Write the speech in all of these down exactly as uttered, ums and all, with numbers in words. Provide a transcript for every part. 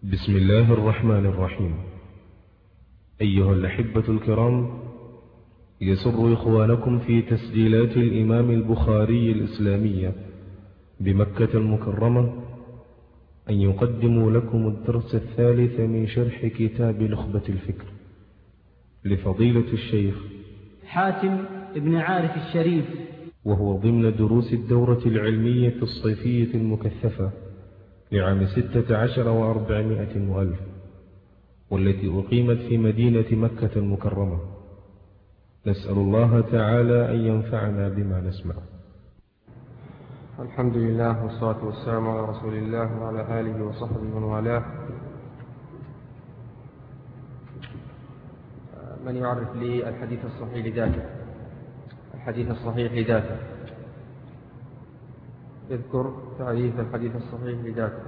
بسم الله الرحمن الرحيم. أيها الأحبة الكرام، يسر إخوانكم في تسجيلات الإمام البخاري الإسلامية بمكة المكرمة أن يقدموا لكم الدرس الثالث من شرح كتاب نخبة الفكر لفضيلة الشيخ حاتم ابن عارف الشريف، وهو ضمن دروس الدورة العلمية الصيفية المكثفة لعام ستة عشر وأربعمائة وألف، والتي أقيمت في مدينة مكة المكرمة. نسأل الله تعالى أن ينفعنا بما نسمع. الحمد لله والصلاة والسلام على رسول الله وعلى آله وصحبه ومن والاه. من يعرف لي الحديث الصحيح لذاته؟ الحديث الصحيح لذاته، اذكر تعريف الحديث الصحيح لذاته.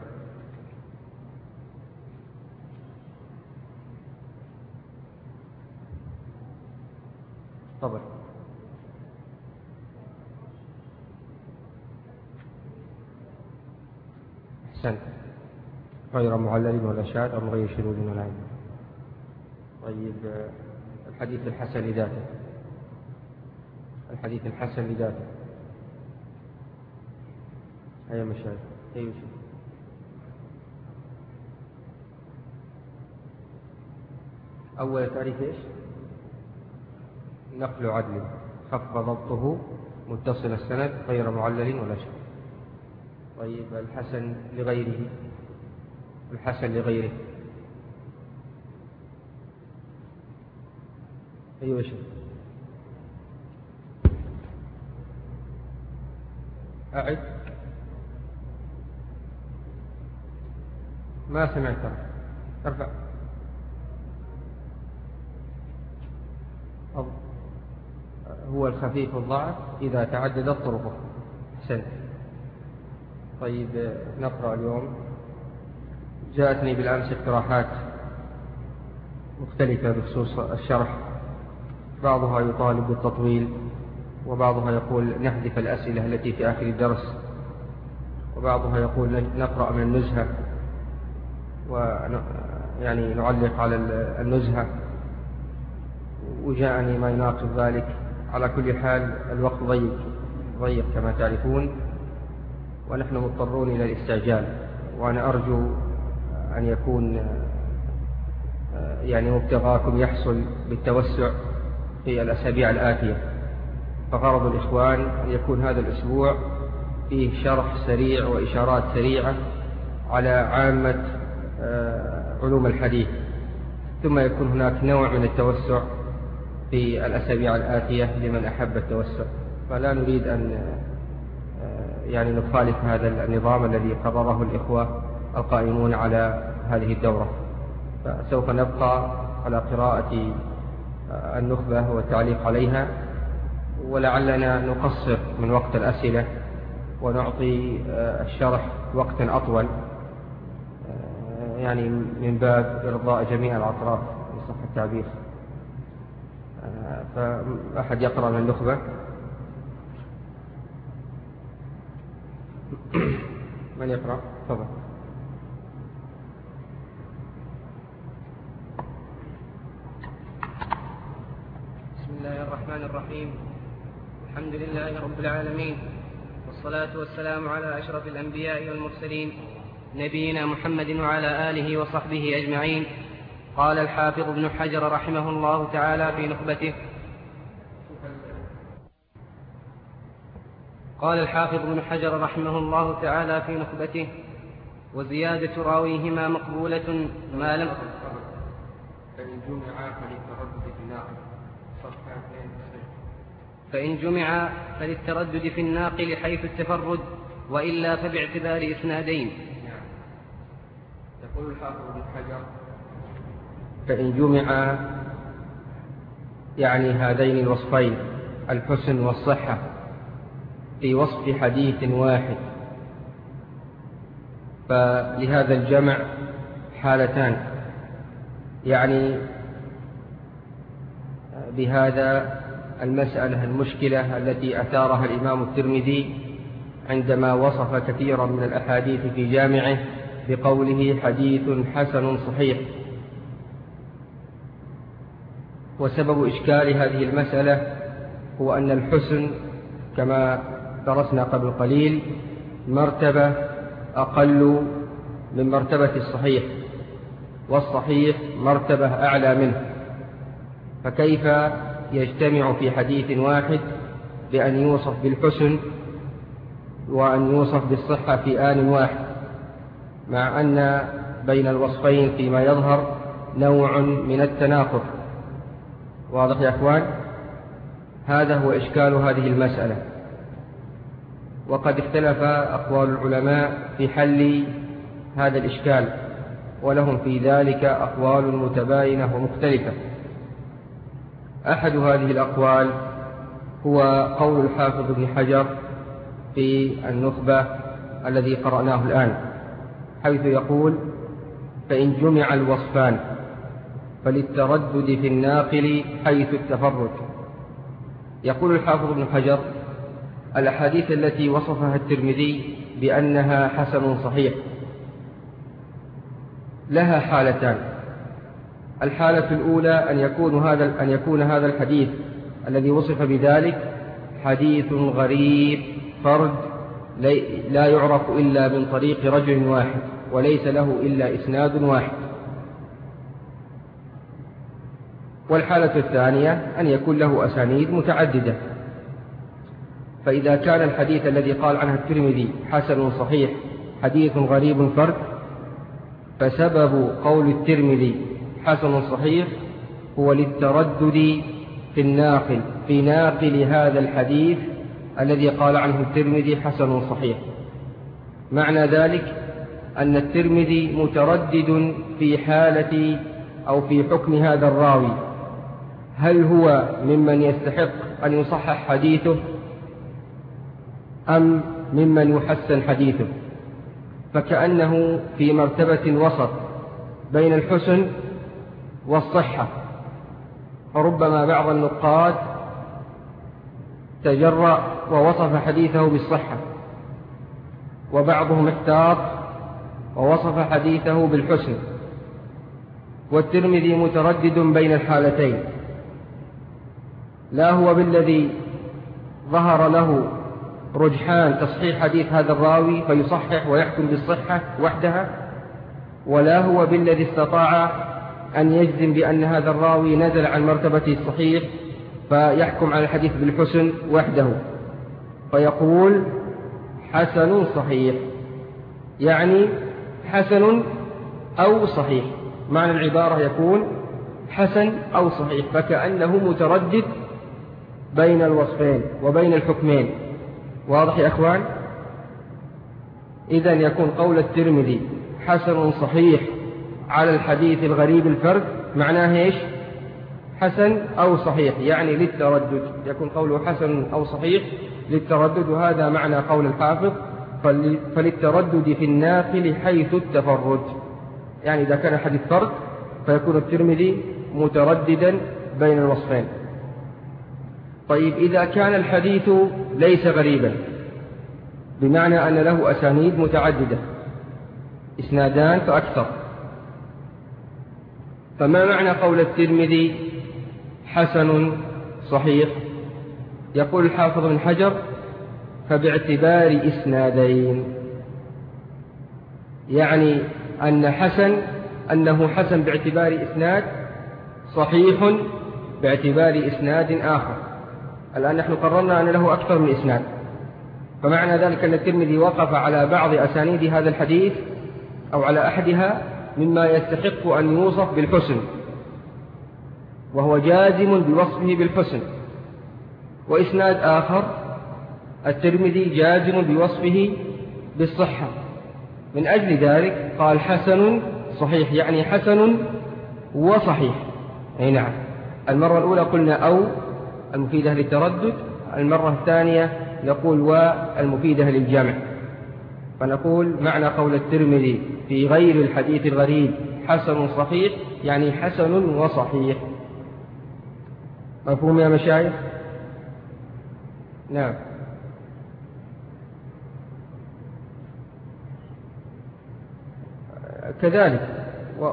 تفضل. أحسنت. غير معلل ولا شاذ أو غير شذوذ ولا عيب. طيب، الحديث الحسن لذاته. الحديث الحسن لذاته. هيا مشاهد. هيا مشاهد. أول تعريف إيش؟ نقل عدل خف ضبطه متصل السند غير معلل ولا شيء. طيب، الحسن لغيره. الحسن لغيره. أيوة شيء. أعد. ما سمعت. ارفع. هو الخفيف الضعف إذا تعددت طرقه. أحسنت. طيب، نقرأ اليوم. جاءتني بالأمس اقتراحات مختلفة بخصوص الشرح، بعضها يطالب بالتطويل، وبعضها يقول نحذف الأسئلة التي في آخر الدرس، وبعضها يقول نقرأ من النزهة ويعني نعلق على النزهة، وجاءني ما يناقض ذلك. على كل حال الوقت ضيق ضيق كما تعرفون، ونحن مضطرون إلى الاستعجال، وأنا أرجو أن يكون يعني مبتغاكم يحصل بالتوسع في الأسابيع الآتية. فغرض الإخوان أن يكون هذا الأسبوع فيه شرح سريع وإشارات سريعة على عامة علوم الحديث، ثم يكون هناك نوع من التوسع في الأسابيع الآتية لمن أحب التوسع. فلا نريد أن يعني نخالف هذا النظام الذي قرره الإخوة القائمون على هذه الدورة. فسوف نبقى على قراءة النخبة والتعليق عليها، ولعلنا نقصر من وقت الأسئلة ونعطي الشرح وقتا أطول، يعني من باب إرضاء جميع الأطراف إن صح التعبير. فأحد يقرأ من النخبة. من يقرأ؟ تفضل. بسم الله الرحمن الرحيم. الحمد لله رب العالمين، والصلاة والسلام على أشرف الأنبياء والمرسلين نبينا محمد وعلى آله وصحبه أجمعين. قال الحافظ ابن حجر رحمه الله تعالى في نخبته قال الحافظ ابن حجر رحمه الله تعالى في نخبته وزيادة راويهما مقبولة ما لم فإن جمع فللتردد في الناقل. فإن جمع فللتردد في الناقل حيث التفرد، وإلا فباعتبار إسنادين. يقول الحافظ ابن حجر فإن جمع يعني هذين الوصفين الحسن والصحة في وصف حديث واحد، فلهذا الجمع حالتان. يعني بهذا المسألة المشكلة التي أثارها الإمام الترمذي عندما وصف كثيرا من الأحاديث في جامعه بقوله حديث حسن صحيح. وسبب إشكال هذه المسألة هو أن الحسن كما درسنا قبل قليل مرتبة أقل من مرتبة الصحيح، والصحيح مرتبة أعلى منه، فكيف يجتمع في حديث واحد بأن يوصف بالحسن وأن يوصف بالصحة في آن واحد، مع أن بين الوصفين فيما يظهر نوع من التناقض؟ واضح يا أخوان؟ هذا هو إشكال هذه المسألة. وقد اختلف أقوال العلماء في حل هذا الإشكال، ولهم في ذلك أقوال متباينة ومختلفة. أحد هذه الأقوال هو قول الحافظ ابن حجر في النخبة الذي قرأناه الآن، حيث يقول: فإن جمع الوصفان فللتردد في الناقل حيث التفرد. يقول الحافظ ابن حجر: الأحاديث التي وصفها الترمذي بأنها حسن صحيح لها حالتان. الحالة الأولى أن يكون هذا أن يكون هذا الحديث الذي وصف بذلك حديث غريب فرد لا يعرف إلا من طريق رجل واحد، وليس له إلا إسناد واحد. والحالة الثانية أن يكون له أسانيد متعددة. فإذا كان الحديث الذي قال عنه الترمذي حسن صحيح حديث غريب فرد، فسبب قول الترمذي حسن صحيح هو للتردد في الناقل في ناقل هذا الحديث الذي قال عنه الترمذي حسن صحيح. معنى ذلك أن الترمذي متردد في حالة أو في حكم هذا الراوي، هل هو ممن يستحق أن يصحح حديثه أم ممن يحسن حديثه؟ فكأنه في مرتبة وسط بين الحسن والصحة. فربما بعض النقاد تجرأ ووصف حديثه بالصحة، وبعضهم احتاط ووصف حديثه بالحسن، والترمذي متردد بين الحالتين، لا هو بالذي ظهر له رجحان تصحيح حديث هذا الراوي فيصحح ويحكم بالصحة وحدها، ولا هو بالذي استطاع أن يجزم بأن هذا الراوي نزل عن مرتبة الصحيح فيحكم على الحديث بالحسن وحده، فيقول حسن صحيح، يعني حسن أو صحيح. معنى العبارة يكون حسن أو صحيح، فكأنه متردد بين الوصفين وبين الحكمين. واضح يا أخوان؟ إذن يكون قول الترمذي حسن صحيح على الحديث الغريب الفرد معناه إيش؟ حسن أو صحيح، يعني للتردد. يكون قوله حسن أو صحيح للتردد، وهذا معنى قول الحافظ فللتردد في الناقل حيث التفرد. يعني إذا كان حديث فرد فيكون الترمذي مترددا بين الوصفين. طيب إذا كان الحديث ليس غريبا، بمعنى أن له أسانيد متعددة، إسنادان فأكثر، فما معنى قول الترمذي حسن صحيح؟ يقول الحافظ بن حجر فباعتبار إسنادين، يعني أن حسن أنه حسن باعتبار إسناد، صحيح باعتبار إسناد آخر. الآن نحن قررنا أن له أكثر من إسناد، فمعنى ذلك أن الترمذي وقف على بعض أسانيد هذا الحديث أو على أحدها مما يستحق أن يوصف بالحسن، وهو جازم بوصفه بالحسن، وإسناد آخر الترمذي جازم بوصفه بالصحة. من أجل ذلك قال حسن صحيح، يعني حسن وصحيح. أي نعم، المرة الأولى قلنا أو المفيدة للتردد، المرة الثانية نقول والمفيدة للجمع. فنقول معنى قول الترمذي في غير الحديث الغريب حسن صحيح، يعني حسن وصحيح. مفهوم يا مشايخ؟ نعم. كذلك. و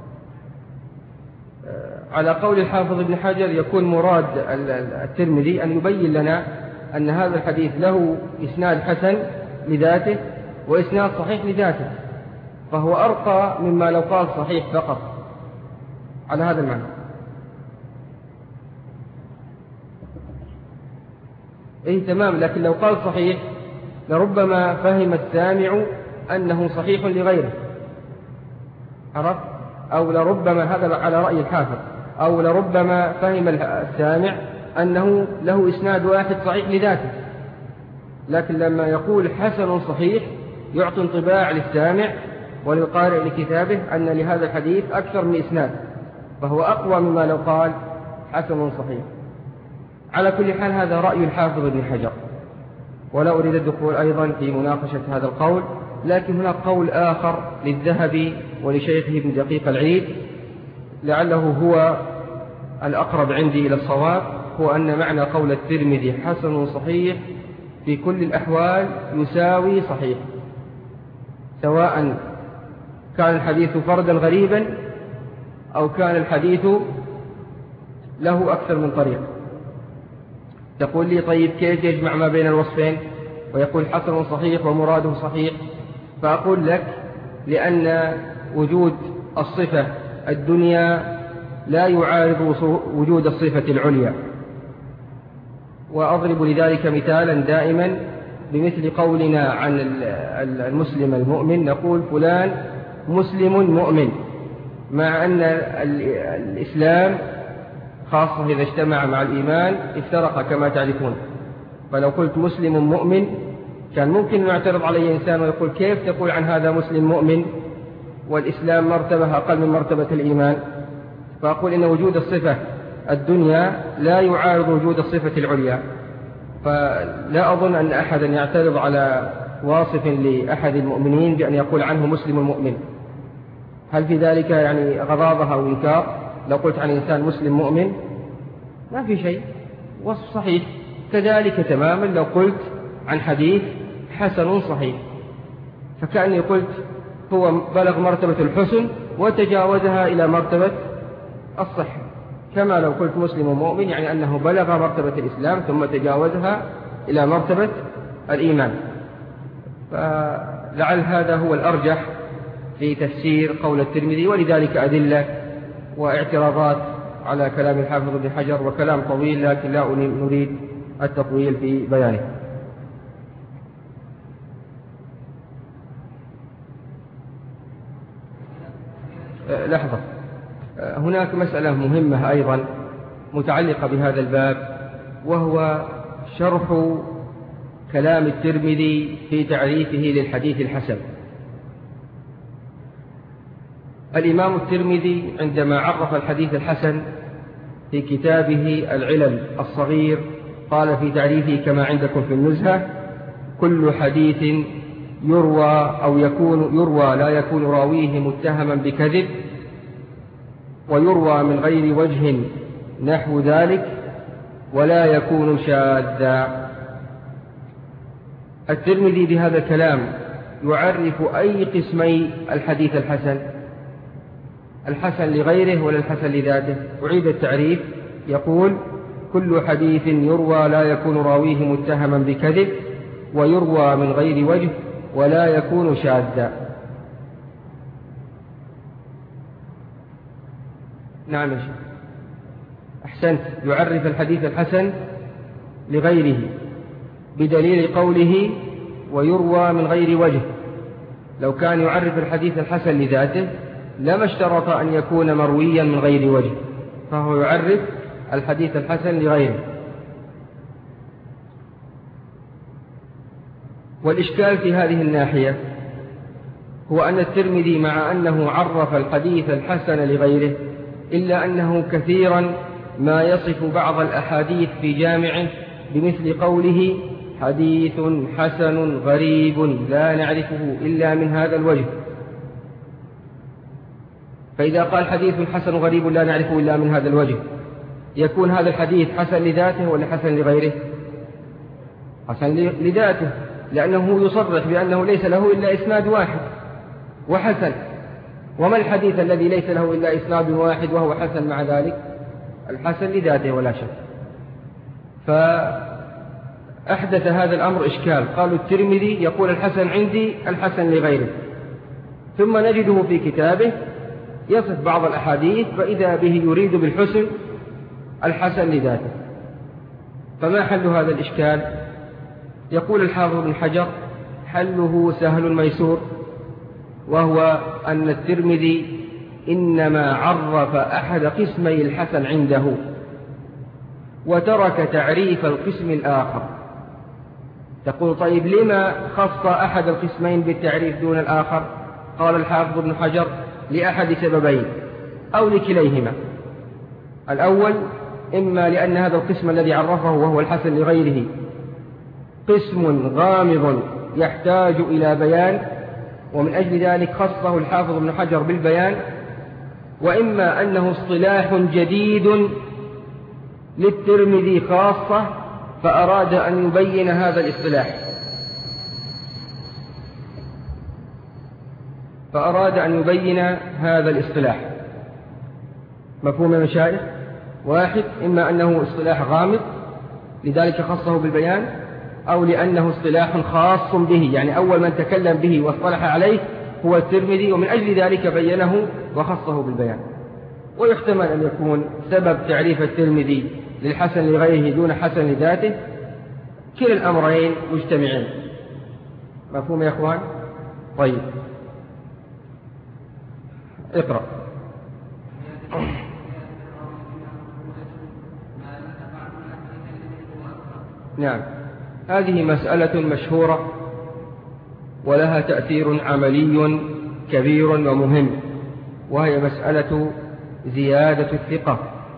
على قول الحافظ ابن حجر يكون مراد الترمذي أن يبين لنا أن هذا الحديث له إسناد حسن لذاته وإسناد صحيح لذاته، فهو أرقى مما لو قال صحيح فقط على هذا المعنى. إيه تمام، لكن لو قال صحيح لربما فهم السامع أنه صحيح لغيره، عرف؟ أو لربما، هذا على رأي الحافظ، أو لربما فهم السامع أنه له إسناد واحد صحيح لذاته، لكن لما يقول حسن صحيح يعطي انطباع للسامع وللقارئ لكتابه أن لهذا الحديث أكثر من إسناد، فهو أقوى مما لو قال حسن صحيح. على كل حال هذا رأي الحافظ ابن حجر، ولا أريد الدخول أيضا في مناقشة هذا القول، لكن هناك قول آخر للذهبي ولشيخه ابن دقيق العيد لعله هو الأقرب عندي إلى الصواب، هو أن معنى قول الترمذي حسن صحيح في كل الأحوال يساوي صحيح، سواء كان الحديث فردا غريبا أو كان الحديث له أكثر من طريق. تقول لي طيب كيف يجمع ما بين الوصفين ويقول حسن صحيح ومراده صحيح؟ فأقول لك لأن وجود الصفة الدنيا لا يعارض وجود الصفة العليا، وأضرب لذلك مثالا دائما بمثل قولنا عن المسلم المؤمن، نقول فلان مسلم مؤمن، مع أن الإسلام خاصة إذا اجتمع مع الإيمان افترق كما تعرفون. فلو قلت مسلم مؤمن كان ممكن يعترض علي إنسان ويقول كيف تقول عن هذا مسلم مؤمن والإسلام مرتبة أقل من مرتبة الإيمان؟ فأقول إن وجود الصفة الدنيا لا يعارض وجود الصفة العليا، فلا أظن أن أحدا يعترض على واصف لأحد المؤمنين بأن يقول عنه مسلم مؤمن. هل في ذلك يعني غضاضة أو إنكار؟ لو قلت عن إنسان مسلم مؤمن ما في شيء، وصف صحيح. كذلك تماما لو قلت عن حديث حسن صحيح، فكأني قلت هو بلغ مرتبة الحسن وتجاوزها إلى مرتبة الصحة، كما لو قلت مسلم مؤمن يعني أنه بلغ مرتبة الإسلام ثم تجاوزها إلى مرتبة الإيمان. فلعل هذا هو الأرجح في تفسير قول الترمذي، ولذلك أدلة واعتراضات على كلام الحافظ ابن حجر، وكلام طويل لكن لا نريد التطويل في بيانه. لحظة، هناك مسألة مهمة أيضا متعلقة بهذا الباب، وهو شرح كلام الترمذي في تعريفه للحديث الحسن. الإمام الترمذي عندما عرف الحديث الحسن في كتابه العلل الصغير قال في تعريفه كما عندكم في النزهة: كل حديث يروى أو يكون يروى لا يكون راويه متهما بكذب، ويروى من غير وجه نحو ذلك، ولا يكون شاذا. الترمذي بهذا الكلام يعرف أي قسمي الحديث الحسن، الحسن لغيره ولا الحسن لذاته؟ أعيد التعريف، يقول: كل حديث يروى لا يكون راويه متهما بكذب، ويروى من غير وجه، ولا يكون شاذا. نعم يا شيخ، أحسنت. يعرف الحديث الحسن لغيره بدليل قوله ويروى من غير وجه. لو كان يعرف الحديث الحسن لذاته لما اشترط أن يكون مرويا من غير وجه، فهو يعرف الحديث الحسن لغيره. والإشكال في هذه الناحية هو أن الترمذي مع أنه عرف الحديث الحسن لغيره، إلا أنه كثيرا ما يصف بعض الأحاديث في جامعه بمثل قوله: حديث حسن غريب لا نعرفه إلا من هذا الوجه. فإذا قال حديث حسن غريب لا نعرفه إلا من هذا الوجه، يكون هذا الحديث حسن لذاته ولا حسن لغيره؟ حسن لذاته، لأنه يصرح بأنه ليس له إلا إسناد واحد وحسن. وما الحديث الذي ليس له إلا إسناد واحد وهو حسن مع ذلك؟ الحسن لذاته ولا شك. فأحدث هذا الأمر إشكال، قالوا الترمذي يقول الحسن عندي الحسن لغيره، ثم نجده في كتابه يصف بعض الأحاديث فإذا به يريد بالحسن الحسن لذاته. فما حل هذا الإشكال؟ يقول الحافظ بن حجر حله سهل ميسور، وهو أن الترمذي إنما عرف أحد قسمي الحسن عنده وترك تعريف القسم الآخر. تقول طيب لما خص أحد القسمين بالتعريف دون الآخر؟ قال الحافظ بن حجر لأحد سببين أو لكليهما. الأول إما لأن هذا القسم الذي عرفه وهو الحسن لغيره قسم غامض يحتاج إلى بيان، ومن أجل ذلك خصه الحافظ بن حجر بالبيان، وإما أنه اصطلاح جديد للترمذي خاصة فأراد أن يبين هذا الاصطلاح فأراد أن يبين هذا الاصطلاح مفهوم يا مشايخ؟ واحد، إما أنه اصطلاح غامض لذلك خصه بالبيان، أو لأنه اصطلاح خاص به، يعني أول من تكلم به واصطلح عليه هو الترمذي، ومن أجل ذلك بينه وخصه بالبيان. ويحتمل أن يكون سبب تعريف الترمذي للحسن لغيره دون حسن لذاته كلا الأمرين مجتمعين. مفهوم يا أخوان؟ طيب اقرأ. نعم، هذه مسألة مشهورة ولها تأثير عملي كبير ومهم، وهي مسألة زيادة الثقة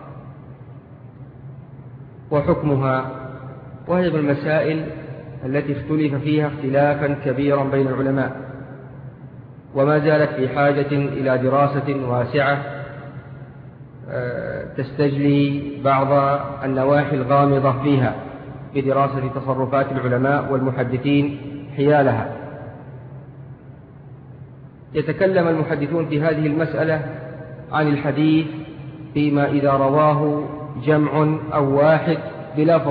وحكمها، وهي من المسائل التي اختلف فيها اختلافا كبيرا بين العلماء، وما زالت في حاجة إلى دراسة واسعة تستجلي بعض النواحي الغامضة فيها بدراسة تصرفات العلماء والمحدثين حيالها. يتكلم المحدثون في هذه المسألة عن الحديث فيما إذا رواه جمع أو واحد بلفظ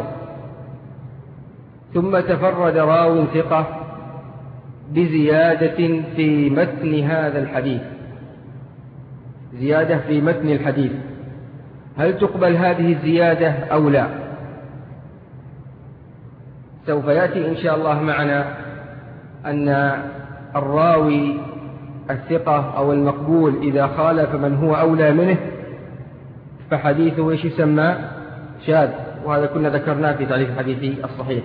ثم تفرد راو ثقة بزيادة في متن هذا الحديث، زيادة في متن الحديث، هل تقبل هذه الزيادة أو لا؟ سوف يأتي إن شاء الله معنا أن الراوي الثقة أو المقبول إذا خالف من هو أولى منه فحديثه إيش يسمى؟ شاذ، وهذا كنا ذكرناه في تعريف الحديث الصحيح.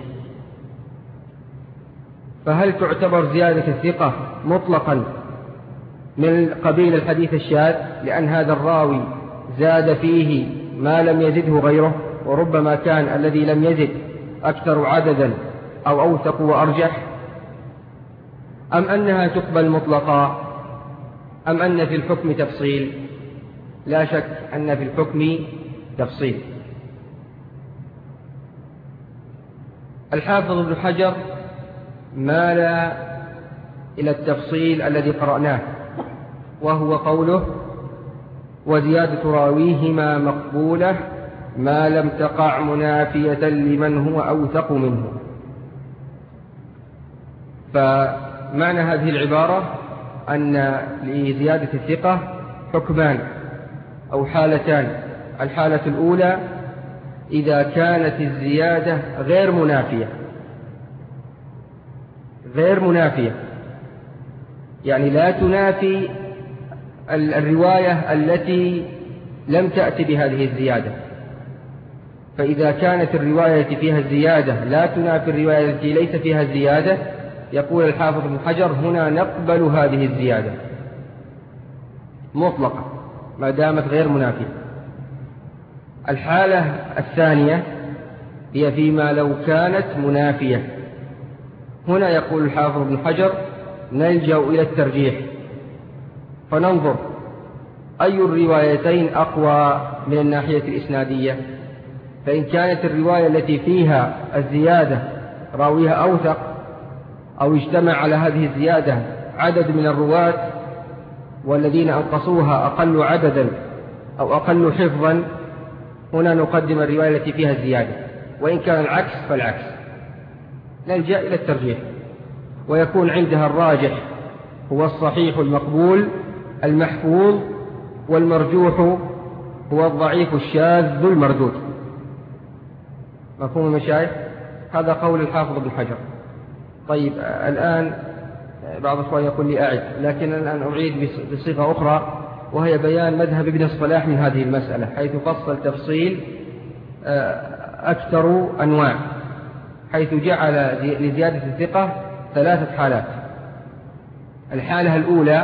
فهل تعتبر زيادة الثقة مطلقا من قبيل الحديث الشاذ لأن هذا الراوي زاد فيه ما لم يزده غيره، وربما كان الذي لم يزد أكثر عددا أو أوثق وأرجح، أم أنها تقبل مطلقا، أم أن في الحكم تفصيل؟ لا شك أن في الحكم تفصيل. الحافظ ابن حجر مال إلى التفصيل الذي قرأناه، وهو قوله وزيادة راويهما مقبولة ما لم تقع منافية لمن هو أوثق منه. فمعنى هذه العبارة أن لزيادة الثقة حكمان أو حالتان. الحالة الأولى إذا كانت الزيادة غير منافية، غير منافية يعني لا تنافي الرواية التي لم تأتي بهذه الزيادة. فإذا كانت الرواية التي فيها الزيادة لا تنافي الرواية التي ليس فيها الزيادة، يقول الحافظ بن حجر هنا نقبل هذه الزيادة مطلقة ما دامت غير منافية. الحالة الثانية هي فيما لو كانت منافية. هنا يقول الحافظ بن حجر نلجأ إلى الترجيح، فننظر أي الروايتين أقوى من الناحية الإسنادية. فإن كانت الرواية التي فيها الزيادة راويها أوثق أو اجتمع على هذه الزيادة عدد من الرواة والذين أنقصوها أقل عددا أو أقل حفظا، هنا نقدم الرواية التي فيها الزيادة، وإن كان العكس فالعكس، نلجأ إلى الترجيح، ويكون عندها الراجح هو الصحيح المقبول المحفوظ، والمرجوح هو الضعيف الشاذ المردود. مفهوم المشايخ؟ هذا قول الحافظ ابن حجر. طيب الآن بعض الأخوان يقول لي أعد، لكن الآن أعيد بصيغة أخرى، وهي بيان مذهب ابن الصلاح من هذه المسألة، حيث فصل تفصيل أكثر أنواع، حيث جعل لزيادة الثقة ثلاثة حالات. الحالة الأولى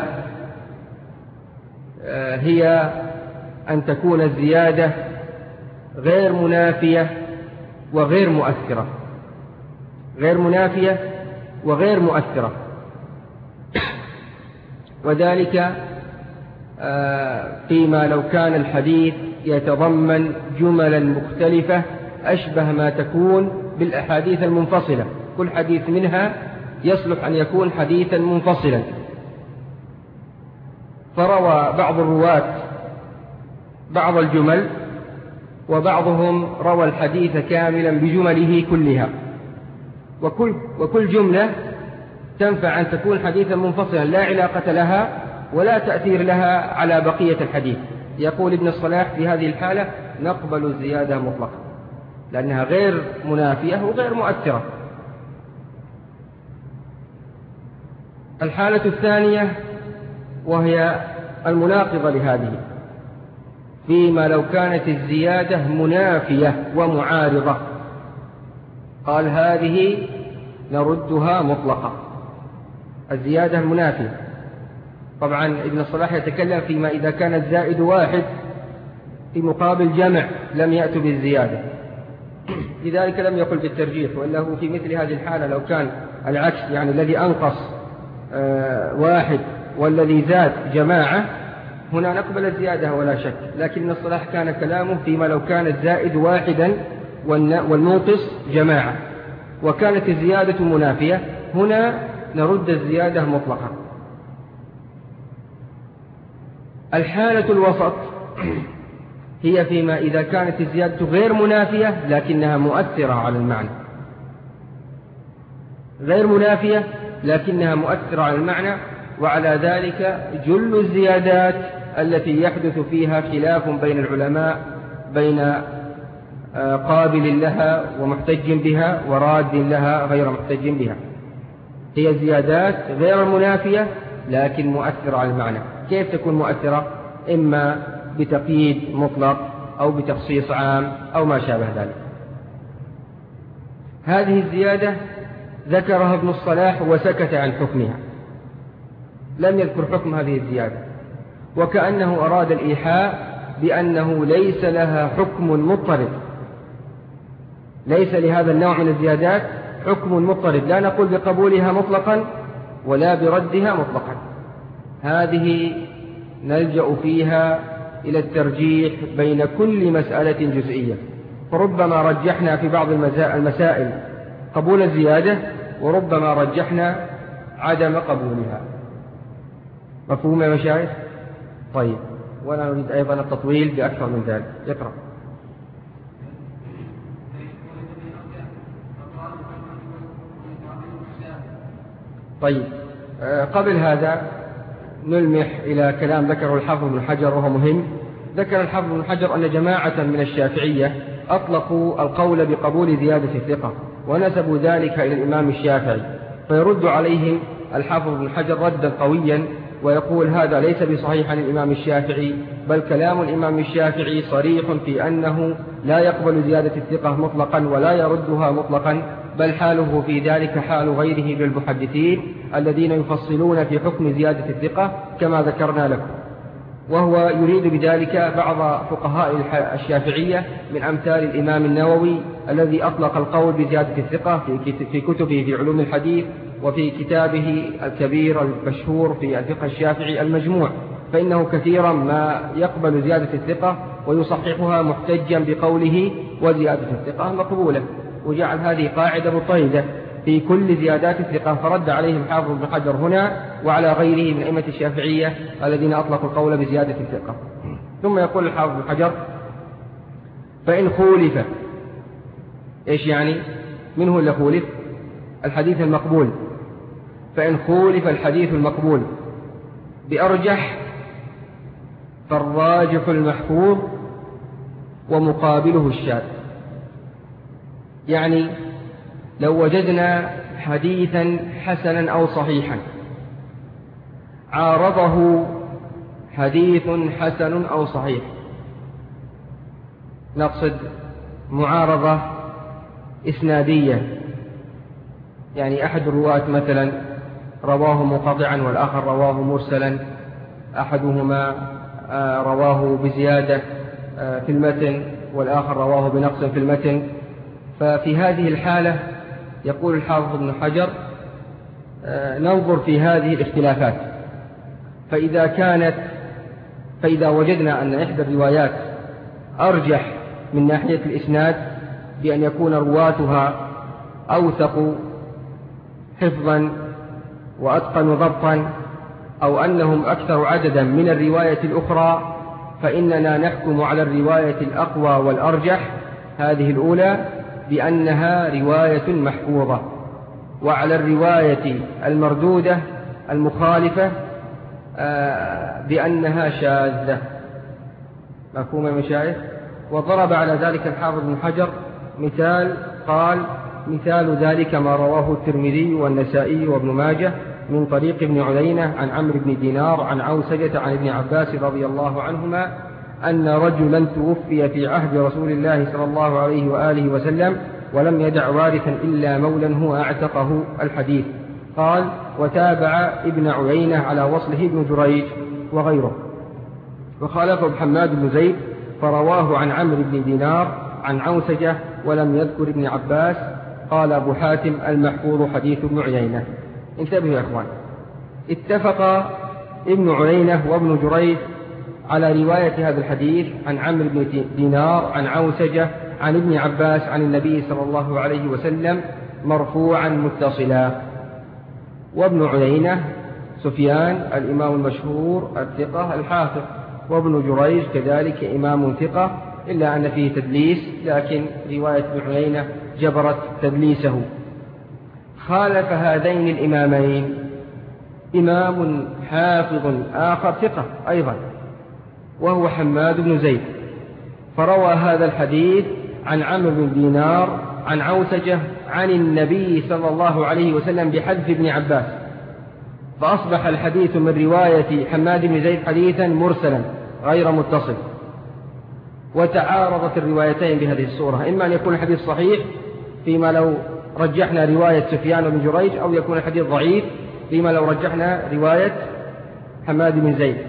هي أن تكون الزيادة غير منافية وغير مؤثرة، غير منافية وغير مؤثرة، وذلك فيما لو كان الحديث يتضمن جملا مختلفة أشبه ما تكون بالأحاديث المنفصلة، كل حديث منها يصلح أن يكون حديثا منفصلا. فروى بعض الرواة بعض الجمل، وبعضهم روى الحديث كاملا بجمله كلها، وكل, وكل جملة تنفع أن تكون حديثا منفصلا لا علاقة لها ولا تأثير لها على بقية الحديث. يقول ابن الصلاح في هذه الحالة نقبل الزيادة مطلقا، لأنها غير منافية وغير مؤثرة. الحالة الثانية وهي المناقضة لهذه، فيما لو كانت الزيادة منافية ومعارضة، قال هذه نردها مطلقا. الزيادة المنافية، طبعا ابن الصلاح يتكلم فيما إذا كان الزائد واحد في مقابل جمع لم يأتوا بالزيادة، لذلك لم يقل بالترجيح، وإلا هو في مثل هذه الحالة لو كان العكس، يعني الذي أنقص آه واحد والذي زاد جماعة، هنا نقبل الزيادة ولا شك. لكن ابن الصلاح كان كلامه فيما لو كان الزائد واحدا والمنقص جماعة وكانت الزيادة منافية، هنا نرد الزيادة مطلقا. الحالة الوسط هي فيما إذا كانت الزيادة غير منافية لكنها مؤثرة على المعنى، غير منافية لكنها مؤثرة على المعنى، وعلى ذلك جل الزيادات التي يحدث فيها خلاف بين العلماء بين قابل لها ومحتج بها وراد لها غير محتج بها، هي زيادات غير منافية لكن مؤثرة على المعنى. كيف تكون مؤثرة؟ إما بتقييد مطلق أو بتخصيص عام أو ما شابه ذلك. هذه الزيادة ذكرها ابن الصلاح وسكت عن حكمها، لم يذكر حكم هذه الزيادة، وكأنه أراد الإيحاء بأنه ليس لها حكم مضطرد، ليس لهذا النوع من الزيادات حكم مضطرد، لا نقول بقبولها مطلقا ولا بردها مطلقا. هذه نلجأ فيها إلى الترجيح بين كل مسألة جزئية، فربما رجحنا في بعض المسائل قبول الزيادة وربما رجحنا عدم قبولها. مفهوم يا مشايخ؟ طيب، ولا نريد أيضا التطويل بأكثر من ذلك. يقرأ. طيب، قبل هذا نلمح إلى كلام ذكره الحافظ ابن حجر وهو مهم. ذكر الحافظ ابن حجر أن جماعة من الشافعية أطلقوا القول بقبول زيادة الثقة ونسبوا ذلك إلى الإمام الشافعي، فيرد عليهم الحافظ ابن حجر ردا قويا ويقول هذا ليس بصحيح عن الإمام الشافعي، بل كلام الإمام الشافعي صريح في أنه لا يقبل زيادة الثقة مطلقا ولا يردها مطلقا، بل حاله في ذلك حال غيره من المحدثين الذين يفصلون في حكم زيادة الثقة كما ذكرنا لكم. وهو يريد بذلك بعض فقهاء الشافعية من أمثال الإمام النووي الذي أطلق القول بزيادة الثقة في كتبه في علوم الحديث وفي كتابه الكبير المشهور في الفقه الشافعي المجموع، فإنه كثيرا ما يقبل زيادة الثقة ويصححها محتجا بقوله وزيادة الثقة مقبولة، وجعل هذه قاعدة مضطردة، في كل زيادات الثقة، فرد عليهم حافظ بن حجر هنا وعلى غيره من أئمة الشافعية الذين أطلقوا القول بزيادة الثقة. ثم يقول الحافظ بن حجر: فإن خولف، إيش يعني؟ من هو اللي خولف؟ الحديث المقبول. فإن خولف الحديث المقبول بأرجح فالراجح المحفوظ ومقابله الشاذ. يعني لو وجدنا حديثا حسنا أو صحيحا عارضه حديث حسن أو صحيح، نقصد معارضة إسنادية، يعني أحد الرواة مثلا رواه منقطعا والآخر رواه مرسلا، أحدهما رواه بزيادة في المتن والآخر رواه بنقص في المتن. ففي هذه الحالة يقول الحافظ ابن حجر: ننظر في هذه الاختلافات، فإذا كانت فإذا وجدنا أن إحدى الروايات أرجح من ناحية الإسناد بأن يكون رواتها أوثق حفظا وأتقن ضبطا، أو أنهم أكثر عددا من الرواية الأخرى، فإننا نحكم على الرواية الأقوى والأرجح هذه الأولى بأنها رواية محفوظة، وعلى الرواية المردودة المخالفة بأنها شاذة. مفهوم يا مشايخ؟ وضرب على ذلك الحافظ بن حجر مثال، قال: مثال ذلك ما رواه الترمذي والنسائي وابن ماجه من طريق ابن عيينة عن عمرو بن دينار عن عوسجة عن ابن عباس رضي الله عنهما أن رجلا توفي في عهد رسول الله صلى الله عليه وآله وسلم ولم يدع وارثا إلا مولا هو أعتقه. الحديث. قال: وتابع ابن عيينة على وصله ابن جريج وغيره، وخالفه حماد بن زيد فرواه عن عمرو بن دينار عن عوسجة ولم يذكر ابن عباس. قال أبو حاتم: المحفوظ حديث ابن عيينة. انتبهوا يا أخوان، اتفق ابن عيينة وابن جريج على رواية هذا الحديث عن عمرو بن دينار عن عوسجة عن ابن عباس عن النبي صلى الله عليه وسلم مرفوعا متصلا. وابن عيينة سفيان الإمام المشهور الثقة الحافظ، وابن جريج كذلك إمام ثقة إلا أن فيه تدليس، لكن رواية ابن عيينة جبرت تدليسه. خالف هذين الإمامين إمام حافظ آخر ثقة أيضا، وهو حماد بن زيد، فروى هذا الحديث عن عمرو بن دينار عن عوسجة عن النبي صلى الله عليه وسلم بحذف ابن عباس، فأصبح الحديث من رواية حماد بن زيد حديثا مرسلا غير متصل. وتعارضت الروايتين بهذه الصورة، إما أن يكون الحديث صحيح فيما لو رجحنا رواية سفيان بن جريج، أو يكون الحديث ضعيف فيما لو رجحنا رواية حماد بن زيد.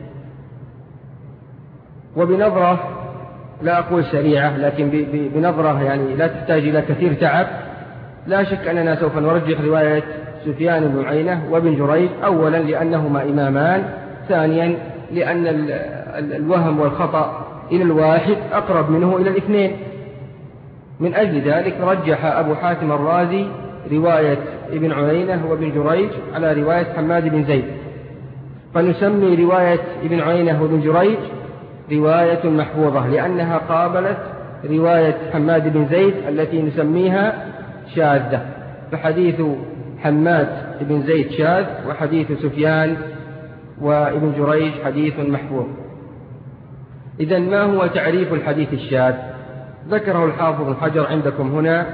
وبنظرة، لا أقول سريعة، لكن بنظرة يعني لا تحتاج إلى كثير تعب، لا شك أننا سوف نرجح رواية سفيان بن عيينة وابن جريج، أولا لأنهما إمامان، ثانيا لأن الوهم والخطأ إلى الواحد أقرب منه إلى الاثنين. من أجل ذلك رجح أبو حاتم الرازي رواية ابن عيينة وابن جريج على رواية حماد بن زيد، فنسمي رواية ابن عيينة وابن جريج رواية محفوظة لأنها قابلت رواية حماد بن زيد التي نسميها شاذة، فحديث حماد بن زيد شاذ، وحديث سفيان وابن جريج حديث محفوظ. إذن ما هو تعريف الحديث الشاذ؟ ذكره الحافظ بن حجر عندكم هنا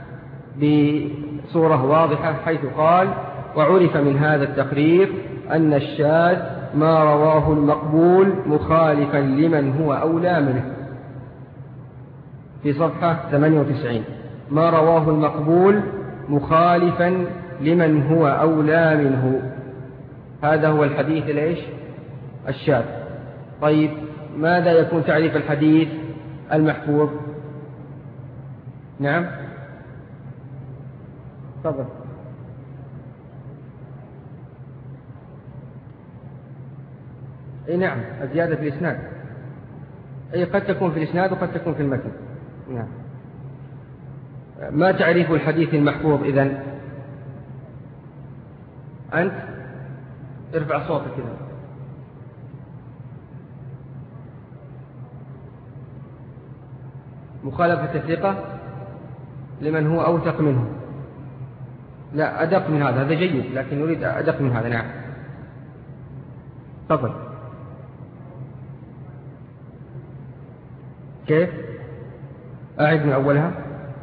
بصورة واضحة، حيث قال: وعرف من هذا التقرير أن الشاذ ما رواه المقبول مخالفا لمن هو أولى منه، في صفحة ثمانية وتسعين. ما رواه المقبول مخالفا لمن هو أولى منه، هذا هو الحديث ليش؟ الشاذ. طيب ماذا يكون تعريف الحديث المحفوظ؟ نعم تفضل. اي نعم، الزيادة في الإسناد، أي قد تكون في الإسناد وقد تكون في المتن. نعم. ما تعريف الحديث المحفوظ إذن؟ أنت ارفع صوتك كذا. مخالفة الثقة لمن هو أوثق منه. لا، أدق من هذا، هذا جيد، لكن نريد أدق من هذا. نعم، تفضل. كيف؟ أعد من أولها.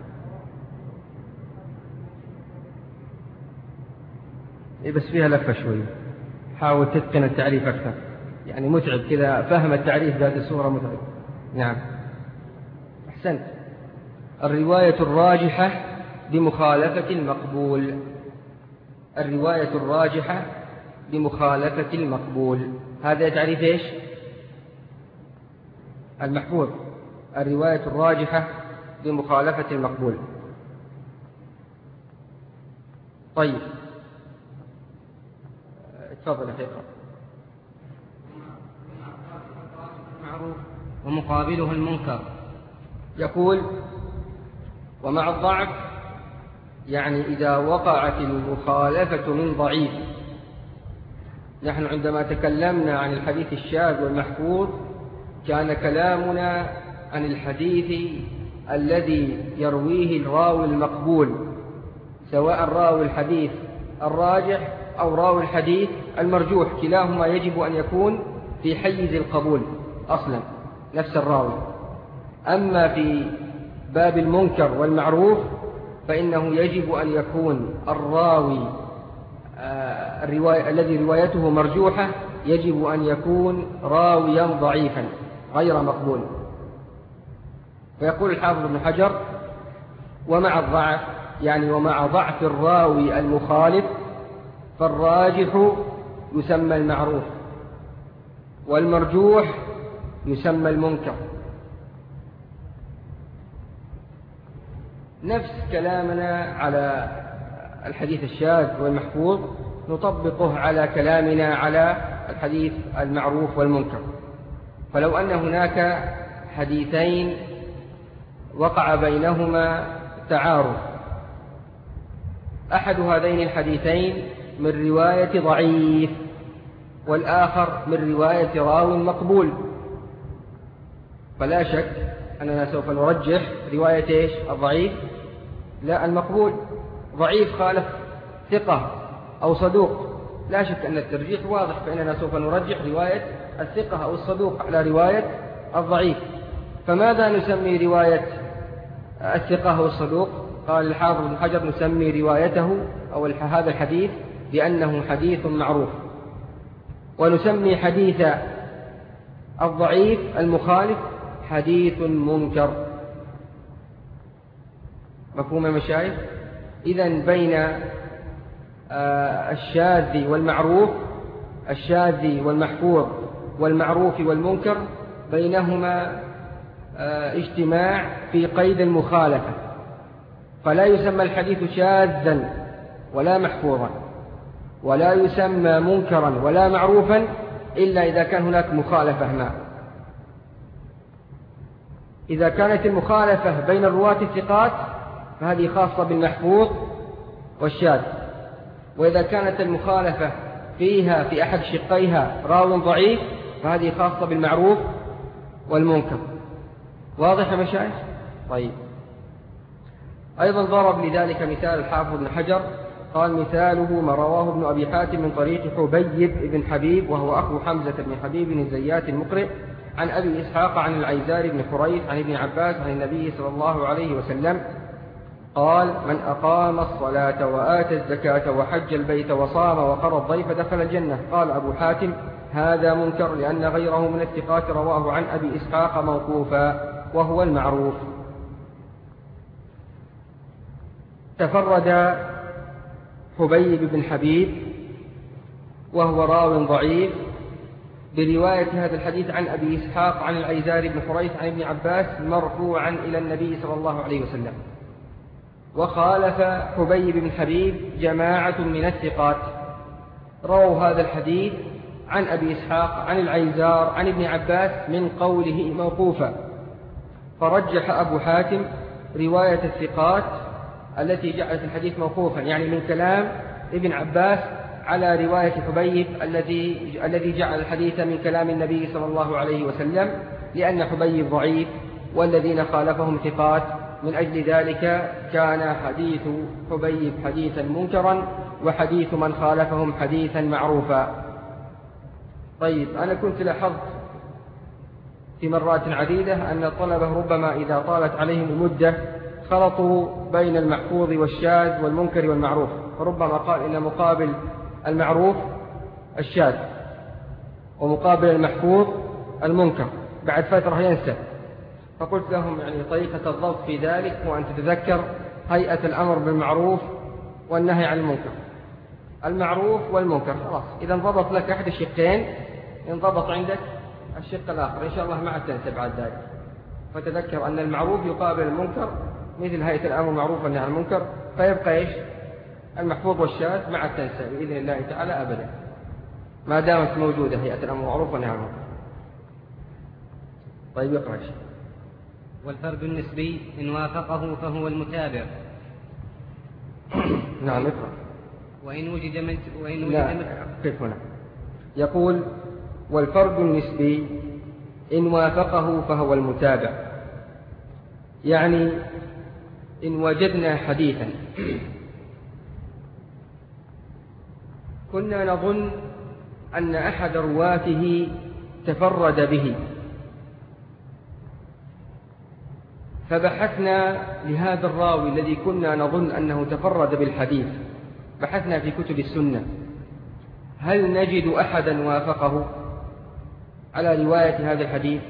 إيه بس فيها لفة شوي، حاول تتقن التعريف أكثر، يعني متعب كذا، فهم التعريف بهذه الصورة متعب. نعم، أحسنت. الرواية الراجحة بمخالفة المقبول. الرواية الراجحة بمخالفة المقبول، هذا تعريف إيش؟ المحفوظ. الرواية الراجحة بمخالفة المقبول. طيب، تفضل أخي. معروف ومقابله المنكر. يقول ومع الضعف، يعني إذا وقعت المخالفة من ضعيف. نحن عندما تكلمنا عن الحديث الشاذ والمحفوظ كان كلامنا عن الحديث الذي يرويه الراوي المقبول، سواء راوي الحديث الراجح أو راوي الحديث المرجوح، كلاهما يجب أن يكون في حيز القبول أصلا، نفس الراوي. أما في باب المنكر والمعروف فإنه يجب أن يكون الراوي آه الرواية الذي روايته مرجوحة يجب أن يكون راويا ضعيفا غير مقبول. فيقول الحافظ ابن حجر ومع الضعف، يعني ومع ضعف الراوي المخالف، فالراجح يسمى المعروف والمرجوح يسمى المنكر. نفس كلامنا على الحديث الشاذ والمحفوظ نطبقه على كلامنا على الحديث المعروف والمنكر. فلو أن هناك حديثين وقع بينهما تعارض، أحد هذين الحديثين من رواية ضعيف والآخر من رواية راو مقبول، فلا شك أننا سوف نرجح رواية إيش؟ الضعيف، لا المقبول. ضعيف خالف ثقة أو صدوق، لا شك أن الترجيح واضح، فإننا سوف نرجح رواية الثقة أو الصدوق على رواية الضعيف. فماذا نسمي رواية الثقة أو الصدوق؟ قال الحافظ ابن حجر نسمي روايته أو هذا الحديث بأنه حديث معروف، ونسمي حديث الضعيف المخالف حديث منكر. مفهوم يا مشايخ؟ إذن بين الشاذ والمعروف، الشاذ والمحفوظ والمعروف والمنكر بينهما اجتماع في قيد المخالفة، فلا يسمى الحديث شاذا ولا محفوظا، ولا يسمى منكرا ولا معروفا إلا إذا كان هناك مخالفة ما. إذا كانت المخالفة بين الرواة الثقات فهذه خاصة بالمحفوظ والشاذ، وإذا كانت المخالفة فيها في أحد شقيها راو ضعيف فهذه خاصة بالمعروف والمنكر. واضح يا مشايخ؟ طيب، أيضا ضرب لذلك مثال الحافظ ابن حجر، قال مثاله ما رواه ابن أبي حاتم من طريق حبيب بن حبيب وهو أخو حمزة بن حبيب الزيات المقرئ عن أبي إسحاق عن العيزار بن حريث عن ابن عباس عن النبي صلى الله عليه وسلم قال من أقام الصلاة وآتى الزكاة وحج البيت وصام وقرى الضيف دخل الجنة. قال أبو حاتم هذا منكر لأن غيره من الثقات رواه عن أبي إسحاق موقوفا وهو المعروف. تفرد حبيب بن حبيب وهو راو ضعيف برواية هذا الحديث عن أبي إسحاق عن العيزار بن حريث عن ابن عباس مرفوعا إلى النبي صلى الله عليه وسلم. وخالف حبيب بن حبيب جماعة من الثقات رووا هذا الحديث عن أبي إسحاق عن العيزار عن ابن عباس من قوله موقوفا، فرجح أبو حاتم رواية الثقات التي جعلت الحديث موقوفا، يعني من كلام ابن عباس على رواية حبيب الذي الذي جعل الحديث من كلام النبي صلى الله عليه وسلم، لأن حبيب ضعيف والذين خالفهم ثقات، من أجل ذلك كان حديث حبيب حديثا منكرا وحديث من خالفهم حديثا معروفا. طيب، أنا كنت لاحظت في مرات عديدة أن الطلبة ربما إذا طالت عليهم المدة خلطوا بين المحفوظ والشاذ والمنكر والمعروف، وربما قال إن مقابل المعروف الشاذ ومقابل المحفوظ المنكر، بعد فترة ينسى. فقلت لهم يعني طريقة الضبط في ذلك هو أن تتذكر هيئة الأمر بالمعروف والنهي عن المنكر. المعروف والمنكر خلاص، إذا انضبط لك أحد الشقين انضبط عندك الشق الآخر إن شاء الله ما عاد تنسى بعد ذلك. فتذكر أن المعروف يقابل المنكر مثل هيئة الأمر بالمعروف والنهي عن المنكر، فيبقى إيش؟ المحفوظ والشاذ ما عاد تنسى بإذن الله تعالى أبدا، ما دامت موجودة هيئة الأمر بالمعروف والنهي عن المنكر. طيب، يقرأ شيء. والفرد النسبي إن وافقه فهو المتابع. نعم، اقرأ. وإن وجد من وإن وجد لا، من كيف هنا؟ يقول: والفرد النسبي إن وافقه فهو المتابع، يعني إن وجدنا حديثا كنا نظن أن أحد رواته تفرد به، فبحثنا لهذا الراوي الذي كنا نظن أنه تفرد بالحديث، بحثنا في كتب السنة هل نجد أحدا وافقه على رواية هذا الحديث.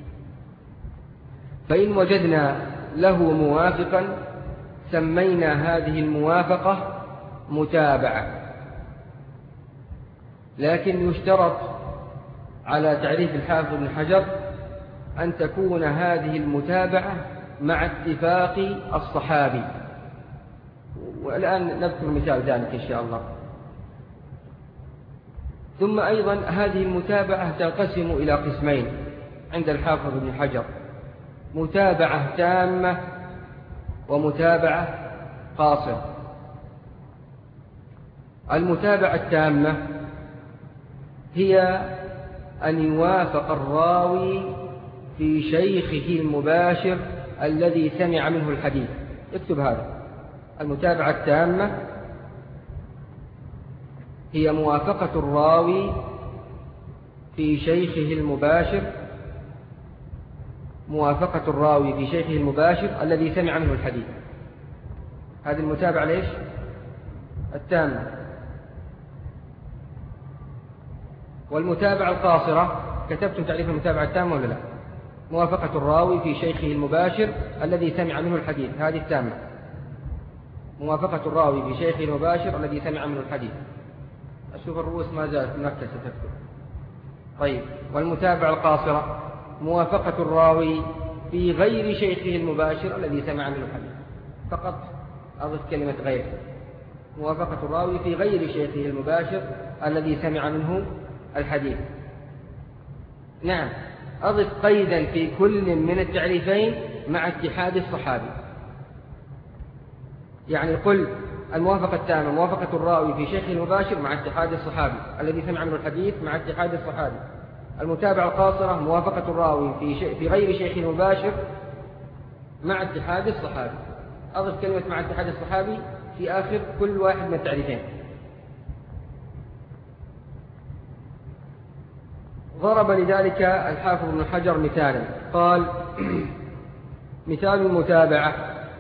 فإن وجدنا له موافقا سمينا هذه الموافقة متابعة، لكن يشترط على تعريف الحافظ ابن حجر أن تكون هذه المتابعة مع اتفاق الصحابي، والآن نذكر مثال ذلك إن شاء الله. ثم أيضا هذه المتابعة تنقسم إلى قسمين عند الحافظ ابن حجر: متابعة تامة ومتابعة قاصرة. المتابعة التامة هي أن يوافق الراوي في شيخه المباشر الذي سمع منه الحديث. اكتب هذا: المتابعة التامة هي موافقة الراوي في شيخه المباشر موافقة الراوي في شيخه المباشر الذي سمع منه الحديث. هذه المتابعة ليش؟ التامة. والمتابعة القاصرة، كتبتم تعريف المتابعة التامة ولا لا؟ موافقة الراوي في شيخه المباشر الذي سمع منه الحديث، هذه التامة. موافقة الراوي في شيخه المباشر الذي سمع منه الحديث. أشوف الرؤوس ما زالت مركزة تكتب. طيب، والمتابعة القاصرة موافقة الراوي في غير شيخه المباشر الذي سمع منه الحديث. فقط أضف كلمة غير. موافقة الراوي في غير شيخه المباشر الذي سمع منه الحديث. نعم، أضف قيدا في كل من التعريفين مع اتحاد الصحابي. يعني قل الموافقة التامة موافقة الراوي في شيخه المباشر مع اتحاد الصحابي الذي سمع منه الحديث مع اتحاد الصحابي. المتابعة القاصرة موافقة الراوي في, شيء في غير شيخه المباشر مع اتحاد الصحابي. أضف كلمة مع اتحاد الصحابي في آخر كل واحد من التعريفين. ضرب لذلك الحافظ ابن حجر مثالا، قال: مثال المتابعة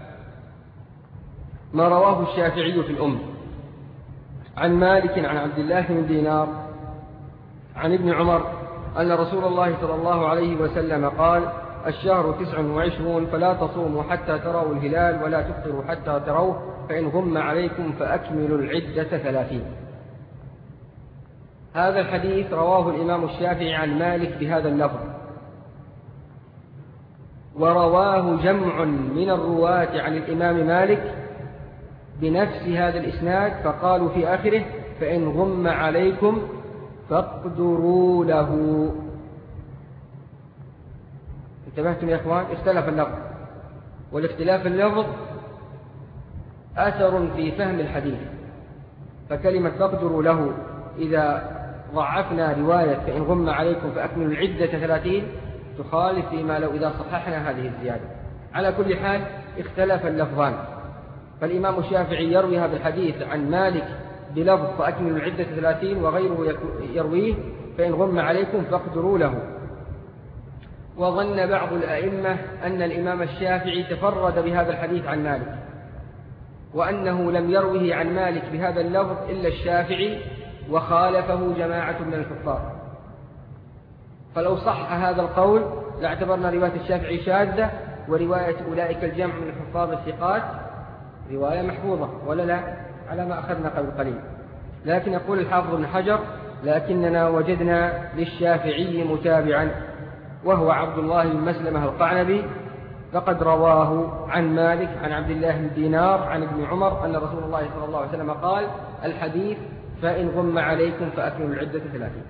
ما رواه الشافعي في الأم عن مالك عن عبد الله بن دينار عن ابن عمر أن رسول الله صلى الله عليه وسلم قال: الشهر تسع وعشرون فلا تصوموا حتى تروا الهلال ولا تفطروا حتى تروه، فإن غم عليكم فأكملوا العدة ثلاثين. هذا الحديث رواه الإمام الشافعي عن مالك بهذا اللفظ، ورواه جمع من الرواة عن الإمام مالك بنفس هذا الإسناد، فقالوا في آخره: فإن غم عليكم فاقدروا له. انتبهتم يا إخوان؟ اختلف اللفظ، والاختلاف اللفظ أثر في فهم الحديث. فكلمة فاقدروا له إذا ضعفنا رواية فإن غم عليكم فأكملوا العدة ثلاثين تخالف فيما لو إذا صححنا هذه الزيادة. على كل حال اختلف اللفظان، فالإمام الشافعي يروي هذا الحديث عن مالك بلفظ فأكملوا العدة ثلاثين، وغيره يرويه فإن غم عليكم فاقدروا له. وظن بعض الأئمة أن الإمام الشافعي تفرد بهذا الحديث عن مالك، وأنه لم يروه عن مالك بهذا اللفظ إلا الشافعي، وخالفه جماعة من الحفاظ. فلو صح هذا القول لاعتبرنا رواية الشافعي شاذة، ورواية أولئك الجمع من الحفاظ الثقات رواية محفوظة، ولا لا؟ على ما أخذنا قبل قليل. لكن يقول الحافظ بن حجر: لكننا وجدنا للشافعي متابعا، وهو عبد الله بن مسلمة القعنبي، فقد رواه عن مالك عن عبد الله بن دينار عن ابن عمر أن رسول الله صلى الله عليه وسلم قال: الحديث فإن غم عليكم فأكملوا العدة ثلاثين،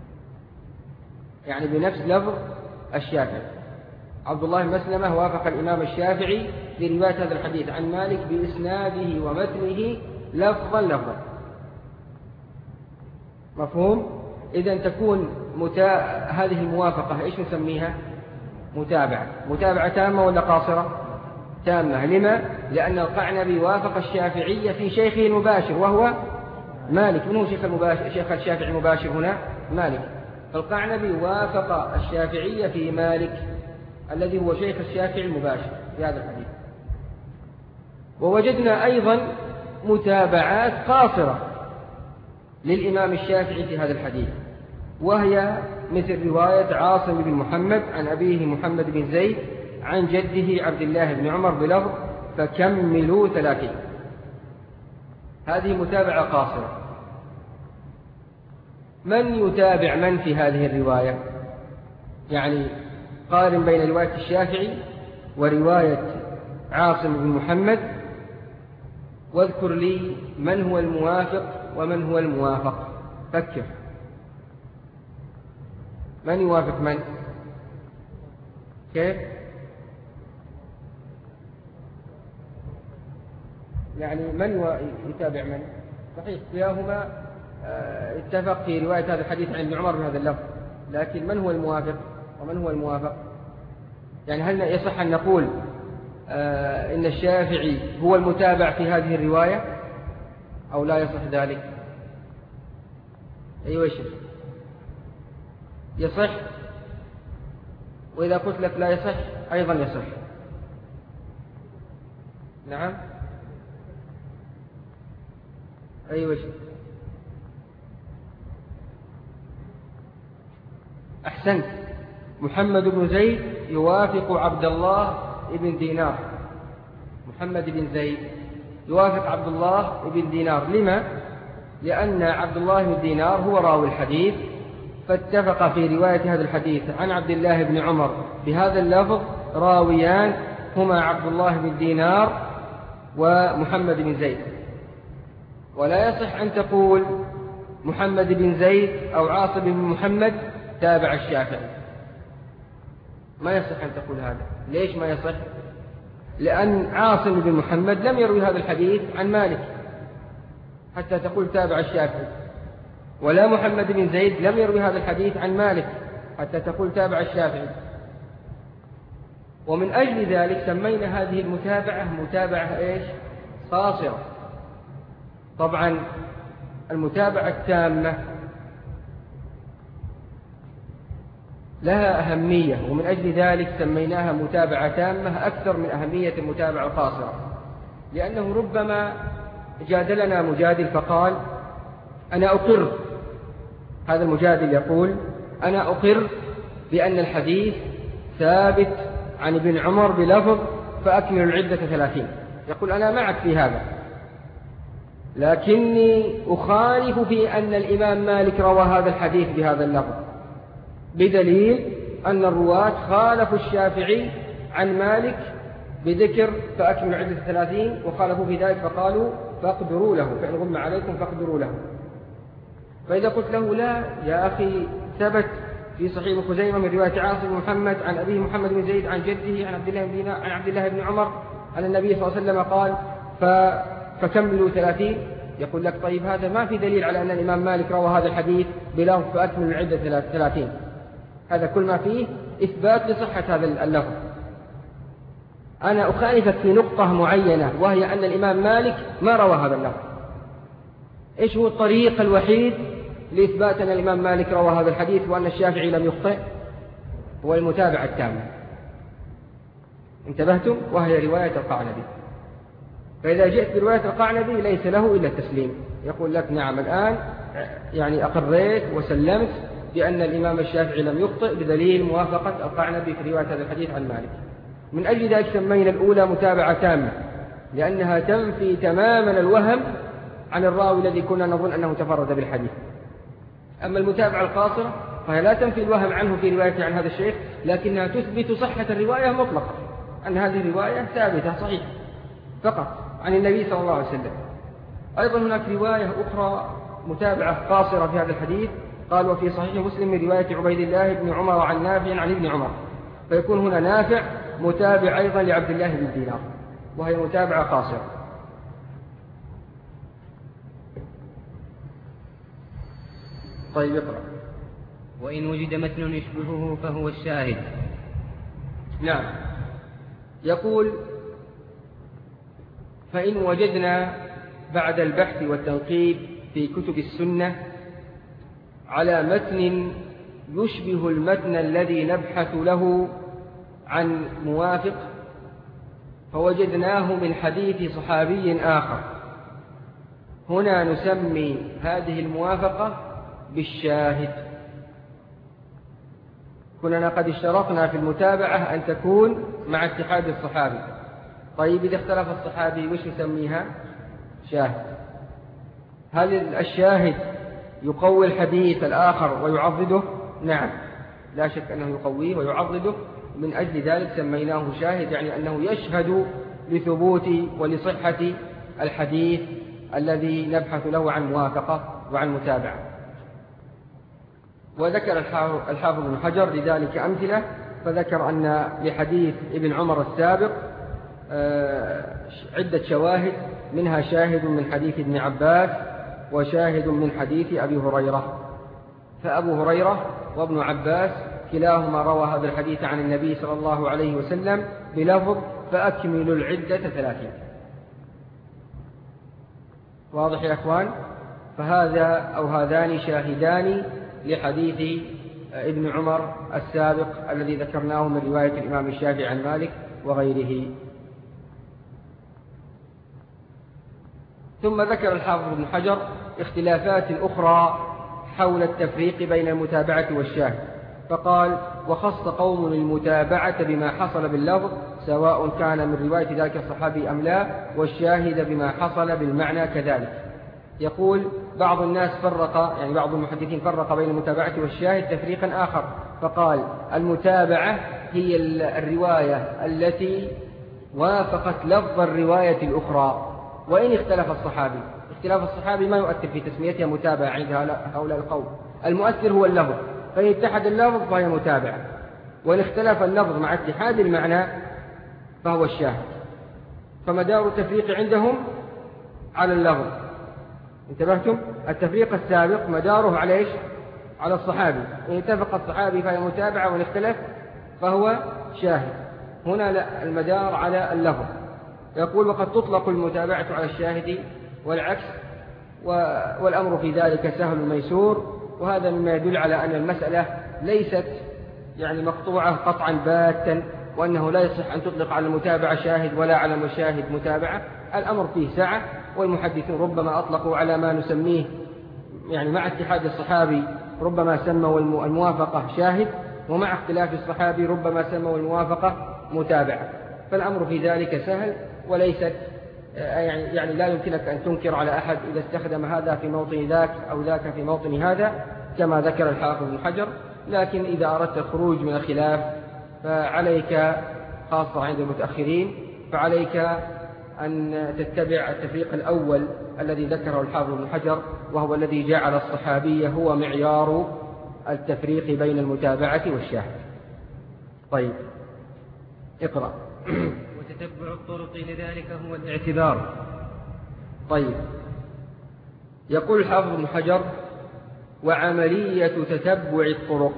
يعني بنفس لفظ الشافعي. عبد الله بن مسلمة وافق الإمام الشافعي في رواية هذا الحديث عن مالك بإسناده ومتنه لفظا لفظا. مفهوم؟ إذن تكون متا... هذه الموافقة إيش نسميها؟ متابعة. متابعة تامة ولا قاصرة؟ تامة. لما؟ لأن القعنبي وافق الشافعي في شيخه المباشر وهو مالك. من هو شيخ, المباشر... شيخ الشافعي المباشر هنا؟ مالك. فالقعنبي وافق الشافعي في مالك الذي هو شيخ الشافعي المباشر في هذا الحديث. ووجدنا أيضا متابعات قاصرة للإمام الشافعي في هذا الحديث، وهي مثل رواية عاصم بن محمد عن أبيه محمد بن زيد عن جده عبد الله بن عمر بلفظ فكملوا ثلاثين. هذه متابعة قاصرة. من يتابع من في هذه الرواية؟ يعني قارن بين رواية الشافعي ورواية عاصم بن محمد، واذكر لي من هو الموافق ومن هو الموافق. فكر، من يوافق من؟ كيف؟ يعني من يتابع من؟ صحيح كلاهما اتفق في رواية هذا الحديث عن ابن عمر بهذا اللفظ، لكن من هو الموافق ومن هو الموافق؟ يعني هل يصح أن نقول آه إن الشافعي هو المتابع في هذه الرواية أو لا يصح ذلك؟ أيوة شيء يصح، وإذا قلت لك لا يصح أيضا يصح. نعم أيوة شيء أحسنت. محمد بن زيد يوافق عبد الله بن دينار. محمد بن زيد يوافق عبد الله بن دينار. لما؟ لأن عبد الله بن دينار هو راوي الحديث، فاتفق في رواية هذا الحديث عن عبد الله بن عمر بهذا اللفظ راويان هما عبد الله بن دينار ومحمد بن زيد. ولا يصح أن تقول محمد بن زيد أو عاصم بن محمد تابع الشافعي، ما يصح أن تقول هذا. ليش ما يصح؟ لأن عاصم بن محمد لم يروي هذا الحديث عن مالك حتى تقول تابع الشافعي، ولا محمد بن زيد لم يروي هذا الحديث عن مالك حتى تقول تابع الشافعي. ومن أجل ذلك سمينا هذه المتابعة متابعة إيش؟ قاصرة. طبعا المتابعة التامة لها أهمية، ومن أجل ذلك سميناها متابعة تامة أكثر من أهمية المتابعة القاصرة، لأنه ربما جادلنا مجادل فقال أنا أقر، هذا المجادل يقول أنا أقر بأن الحديث ثابت عن ابن عمر بلفظ فأكمل العدة ثلاثين، يقول أنا معك في هذا، لكني أخالف في أن الإمام مالك روى هذا الحديث بهذا اللفظ، بدليل أن الرواة خالفوا الشافعي عن مالك بذكر فأكمل عدة ثلاثين، وخالفوا في ذلك فقالوا فاقدروا له، فإن غم عليكم فاقدروا له. فإذا قلت له لا يا أخي ثبت في صحيح ابن خزيمة من رواية عاصم بن محمد عن أبيه محمد بن زيد عن جده عن عبد الله بن عن عبد الله بن عمر أن النبي صلى الله عليه وسلم قال فكملوا ثلاثين، يقول لك طيب هذا ما في دليل على أن الإمام مالك روى هذا الحديث بلفظ فأكمل العدة ثلاثين. هذا كل ما فيه إثبات لصحة هذا اللفظ. أنا أخالفك في نقطة معينة، وهي أن الإمام مالك ما روى هذا اللفظ. إيش هو الطريق الوحيد لإثبات أن الإمام مالك روى هذا الحديث وأن الشافعي لم يخطئ؟ هو المتابعة التامة. انتبهتم؟ وهي رواية القعنبي. فإذا جئت برواية القعنبي ليس له إلا التسليم، يقول لك نعم الآن يعني أقريت وسلمت بأن الإمام الشافعي لم يخطئ بدليل موافقة القعنبي في رواية هذا الحديث عن مالك. من أجل ذلك سمينا الأولى متابعة تامة، لأنها تنفي تماما الوهم عن الراوي الذي كنا نظن أنه تفرد بالحديث. أما المتابعة القاصرة فهي لا تنفي الوهم عنه في روايته عن هذا الشيخ، لكنها تثبت صحة الرواية مطلقا، أن هذه الرواية ثابتة صحيحة فقط عن النبي صلى الله عليه وسلم. أيضا هناك رواية أخرى متابعة قاصرة في هذا الحديث، قال وفي صحيح مسلم من رواية عبيد الله بن عمر عن نافع عن ابن عمر، فيكون هنا نافع متابع أيضا لعبد الله بن دينار، وهي متابعة قاصرة. طيب اقرأ. وإن وجد متن يشبهه فهو الشاهد. نعم، يقول فإن وجدنا بعد البحث والتنقيب في كتب السنة على متن يشبه المتن الذي نبحث له عن موافق، فوجدناه من حديث صحابي آخر، هنا نسمي هذه الموافقة بالشاهد. كنا قد اشترطنا في المتابعة أن تكون مع اتحاد الصحابي. طيب إذا اختلف الصحابي وش نسميها؟ شاهد. هل الشاهد يقوي الحديث الآخر ويعضده؟ نعم، لا شك أنه يقويه ويعضده، من أجل ذلك سميناه شاهد، يعني أنه يشهد لثبوت ولصحة الحديث الذي نبحث له عن موافقة وعن متابعة. وذكر الحافظ بن حجر لذلك أمثلة، فذكر أن لحديث ابن عمر السابق عدة شواهد، منها شاهد من حديث ابن عباس وشاهد من حديث أبي هريرة. فأبو هريرة وابن عباس كلاهما روى هذا الحديث عن النبي صلى الله عليه وسلم بلفظ فأكملوا العدة ثلاثين. واضح يا أخوان؟ فهذا أو هذان شاهدان لحديث ابن عمر السابق الذي ذكرناه من رواية الإمام الشافعي عن مالك وغيره. ثم ذكر الحافظ ابن حجر اختلافات أخرى حول التفريق بين المتابعة والشاهد، فقال وخص قوم المتابعة بما حصل باللفظ سواء كان من رواية ذلك الصحابي أم لا، والشاهد بما حصل بالمعنى كذلك. يقول بعض الناس فرق، يعني بعض المحدثين فرق بين المتابعة والشاهد تفريقا آخر، فقال المتابعة هي الرواية التي وافقت لفظ الرواية الأخرى وإن اختلف الصحابي. اختلاف الصحابي ما يؤثر في تسميتها متابعة عند هؤلاء القوم، المؤثر هو اللفظ، فإن اتحد اللفظ فهي متابعة، وإن اختلف اللفظ مع اتحاد المعنى فهو الشاهد. فمدار التفريق عندهم على اللفظ. انتبهتم؟ التفريق السابق مداره على إيش؟ على الصحابي، إن اتفق الصحابي فهي متابعة، وإن اختلف فهو شاهد. هنا لا، المدار على اللفظ. يقول وقد تطلق المتابعة على الشاهد والعكس، والأمر في ذلك سهل ميسور، وهذا مما يدل على أن المسألة ليست يعني مقطوعة قطعا باتا، وأنه لا يصح أن تطلق على المتابعة شاهد ولا على المشاهد متابعة. الأمر فيه سعة، والمحدثون ربما أطلقوا على ما نسميه يعني مع اتحاد الصحابي ربما سموا الموافقة شاهد، ومع اختلاف الصحابي ربما سموا الموافقة متابعة. فالأمر في ذلك سهل، وليست يعني, يعني لا يمكنك أن تنكر على أحد إذا استخدم هذا في موطن ذاك أو ذاك في موطن هذا كما ذكر الحافظ بن حجر. لكن إذا أردت الخروج من الخلاف فعليك، خاصة عند المتأخرين، فعليك أن تتبع التفريق الأول الذي ذكره الحافظ بن حجر، وهو الذي جعل الصحابية هو معيار التفريق بين المتابعة والشاهد. طيب اقرأ. وتتبع الطرق لذلك هو الاعتبار. طيب يقول الحافظ ابن حجر: وعملية تتبع الطرق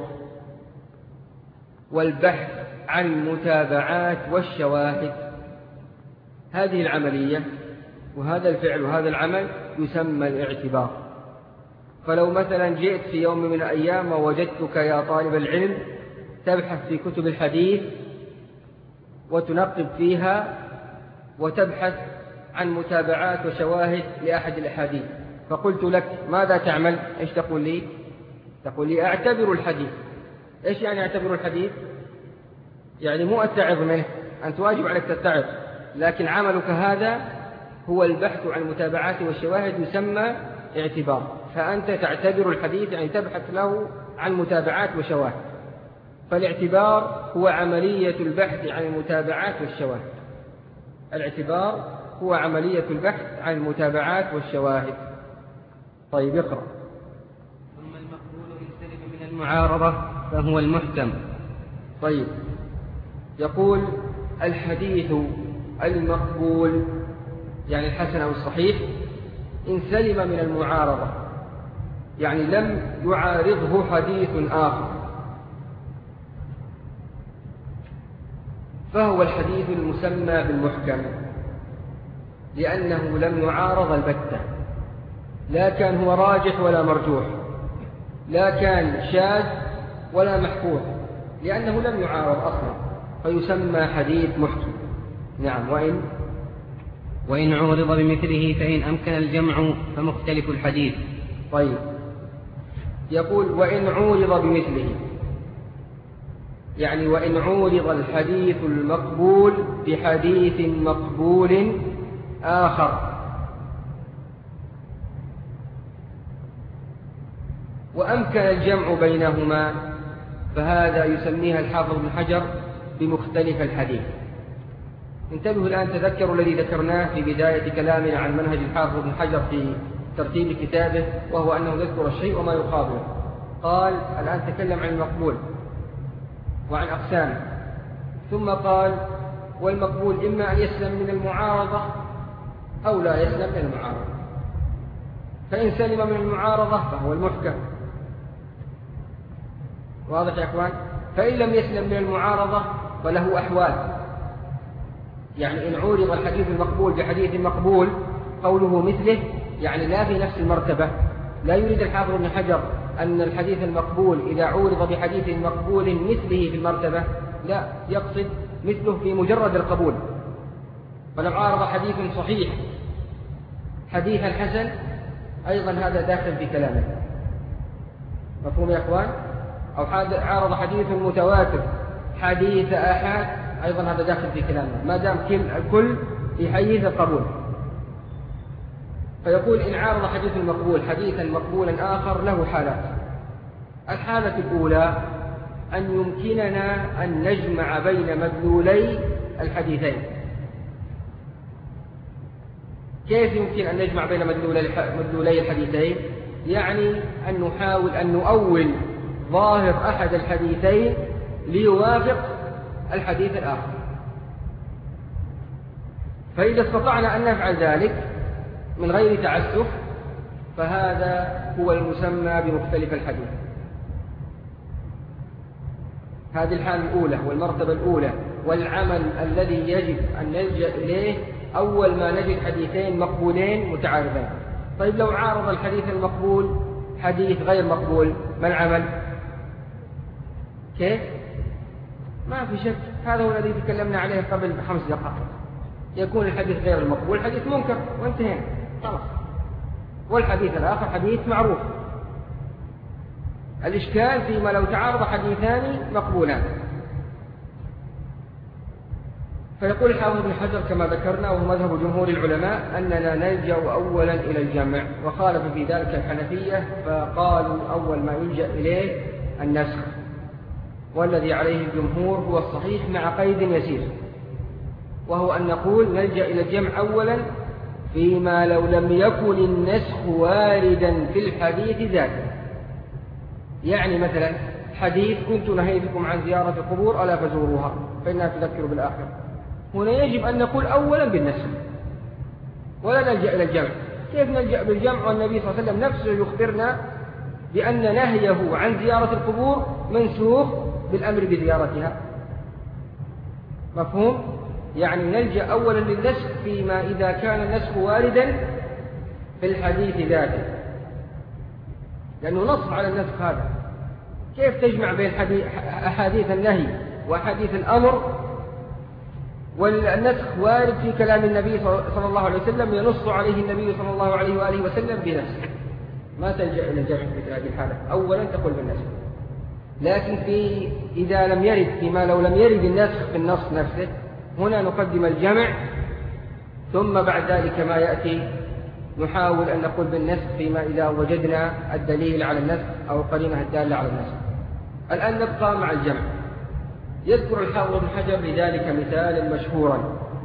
والبحث عن متابعات والشواهد، هذه العملية وهذا الفعل وهذا العمل يسمى الاعتبار. فلو مثلا جئت في يوم من الأيام ووجدتك يا طالب العلم تبحث في كتب الحديث وتنقب فيها وتبحث عن متابعات وشواهد لأحد الأحاديث، فقلت لك ماذا تعمل؟ إيش تقول لي؟ تقول لي: أعتبر الحديث. إيش يعني أعتبر الحديث؟ يعني مو أتعظ منه، أنت واجب عليك تتعظ، لكن عملك هذا هو البحث عن المتابعات والشواهد، يسمى اعتبار. فأنت تعتبر الحديث يعني تبحث له عن متابعات وشواهد. فالاعتبار هو عملية البحث عن المتابعات والشواهد. الاعتبار هو عملية البحث عن المتابعات والشواهد. طيب اقرأ. ثم المقبول إن سلم من المعارضة فهو المحكم. طيب، يقول: الحديث المقبول يعني الحسن أو الصحيح إن سلم من المعارضة، يعني لم يعارضه حديث آخر، فهو الحديث المسمى بالمحكم، لأنه لم يعارض البتة، لا كان هو راجح ولا مرجوح، لا كان شاذ ولا محفوظ، لأنه لم يعارض أصلا، فيسمى حديث محكم. نعم. وإن وإن عورض بمثله فإن أمكن الجمع فمختلف الحديث. طيب، يقول: وإن عورض بمثله، يعني وإن عورض الحديث المقبول بحديث مقبول آخر وأمكن الجمع بينهما، فهذا يسميها الحافظ ابن حجر بمختلف الحديث. انتبهوا الآن، تذكروا الذي ذكرناه في بداية كلامنا عن منهج الحافظ ابن حجر في ترتيب كتابه، وهو أنه يذكر الشيء وما يقابله. قال الآن تكلم عن المقبول وعن أقسامه، ثم قال: والمقبول إما أن يسلم من المعارضة أو لا يسلم من المعارضة، فإن سلم من المعارضة فهو المحكم. واضح يا أخوان؟ فإن لم يسلم من المعارضة فله أحوال، يعني إن عورض الحديث المقبول بحديث مقبول قوله مثله، يعني لا في نفس المرتبة. لا يريد الحافظ ابن حجر أن الحديث المقبول إذا عورض بحديث مقبول مثله في المرتبة، لا، يقصد مثله في مجرد القبول. فلو عارض حديث صحيح حديثا حسن أيضا هذا داخل في كلامه. مفهوم يا أخوان؟ أو عارض حديث متواتر حديث آحاد أيضا هذا داخل في كلامه، ما دام الكل في حيز القبول. فيقول: إن عارض حديث المقبول حديثا مقبولا آخر له حالات. الحالة الأولى أن يمكننا أن نجمع بين مدلولي الحديثين. كيف يمكن أن نجمع بين مدلولي الحديثين؟ يعني أن نحاول أن نؤول ظاهر أحد الحديثين ليوافق الحديث الآخر. فإذا استطعنا أن نفعل ذلك من غير تعسف فهذا هو المسمى بمختلف الحديث. هذه الحالة الأولى والمرتبة الأولى، والعمل الذي يجب أن نلجأ إليه أول ما نجد حديثين مقبولين متعارضين. طيب لو عارض الحديث المقبول حديث غير مقبول، ما العمل؟ كيف؟ ما في شك، هذا هو الذي تكلمنا عليه قبل خمس دقائق. يكون الحديث غير المقبول حديث منكر وانتهينا خلاص، والحديث الآخر حديث معروف. الإشكال فيما لو تعارض حديثان مقبولان. فيقول الحافظ ابن حجر كما ذكرنا وهو مذهب جمهور العلماء أننا نلجأ أولا إلى الجمع، وخالف في ذلك الحنفية فقالوا أول ما يلجأ إليه النسخ، والذي عليه الجمهور هو الصحيح مع قيد يسير، وهو أن نقول نلجأ إلى الجمع أولا فيما لو لم يكن النسخ واردا في الحديث ذاته. يعني مثلا حديث كنت نهيتكم عن زيارة القبور ألا فزوروها فإنها تذكر بالآخرة، هنا يجب أن نقول أولا بالنسخ ولا نلجأ إلى الجمع. كيف نلجأ بالجمع والنبي صلى الله عليه وسلم نفسه يخبرنا بأن نهيه عن زيارة القبور منسوخ بالأمر بزيارتها؟ مفهوم؟ يعني نلجأ أولا للنسخ فيما إذا كان النسخ واردا في الحديث ذاته، لأنه نص على النسخ هذا. كيف تجمع بين أحاديث النهي وأحاديث الأمر والنسخ وارد في كلام النبي صلى الله عليه وسلم ينص عليه النبي صلى الله عليه وآله وسلم بنسخ؟ ما تلجأ إلى الجمع في هذه الحالة، أولا تقول بالنسخ. لكن في إذا لم يرد فيما لو لم يرد النسخ في النص نفسه، هنا نقدم الجمع، ثم بعد ذلك ما يأتي نحاول أن نقول بالنسخ فيما إذا وجدنا الدليل على النسخ أو القرينة الدالة على النسخ. الآن نبقى مع الجمع. يذكر الحافظ ابن حجر لذلك مثالا مشهورا،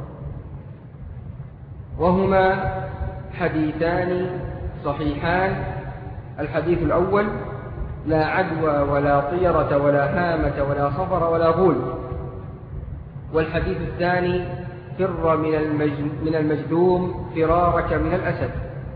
وهما حديثان صحيحان. الحديث الأول: لا عدوى ولا طيرة ولا هامة ولا صفر ولا غول. والحديث الثاني: فر من المجذوم فرارك من الأسد.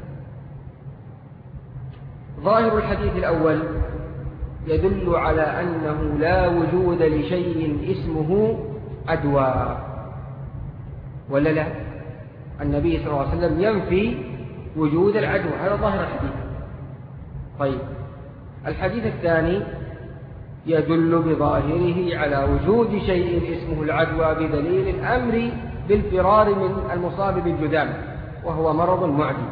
ظاهر الحديث الأول يدل على أنه لا وجود لشيء اسمه عدوى، ولا لا؟ النبي صلى الله عليه وسلم ينفي وجود العدوى، هذا ظاهر الحديث. طيب، الحديث الثاني يدل بظاهره على وجود شيء اسمه العدوى بدليل الأمر بالفرار من المصاب بالجذام، وهو مرض معدي.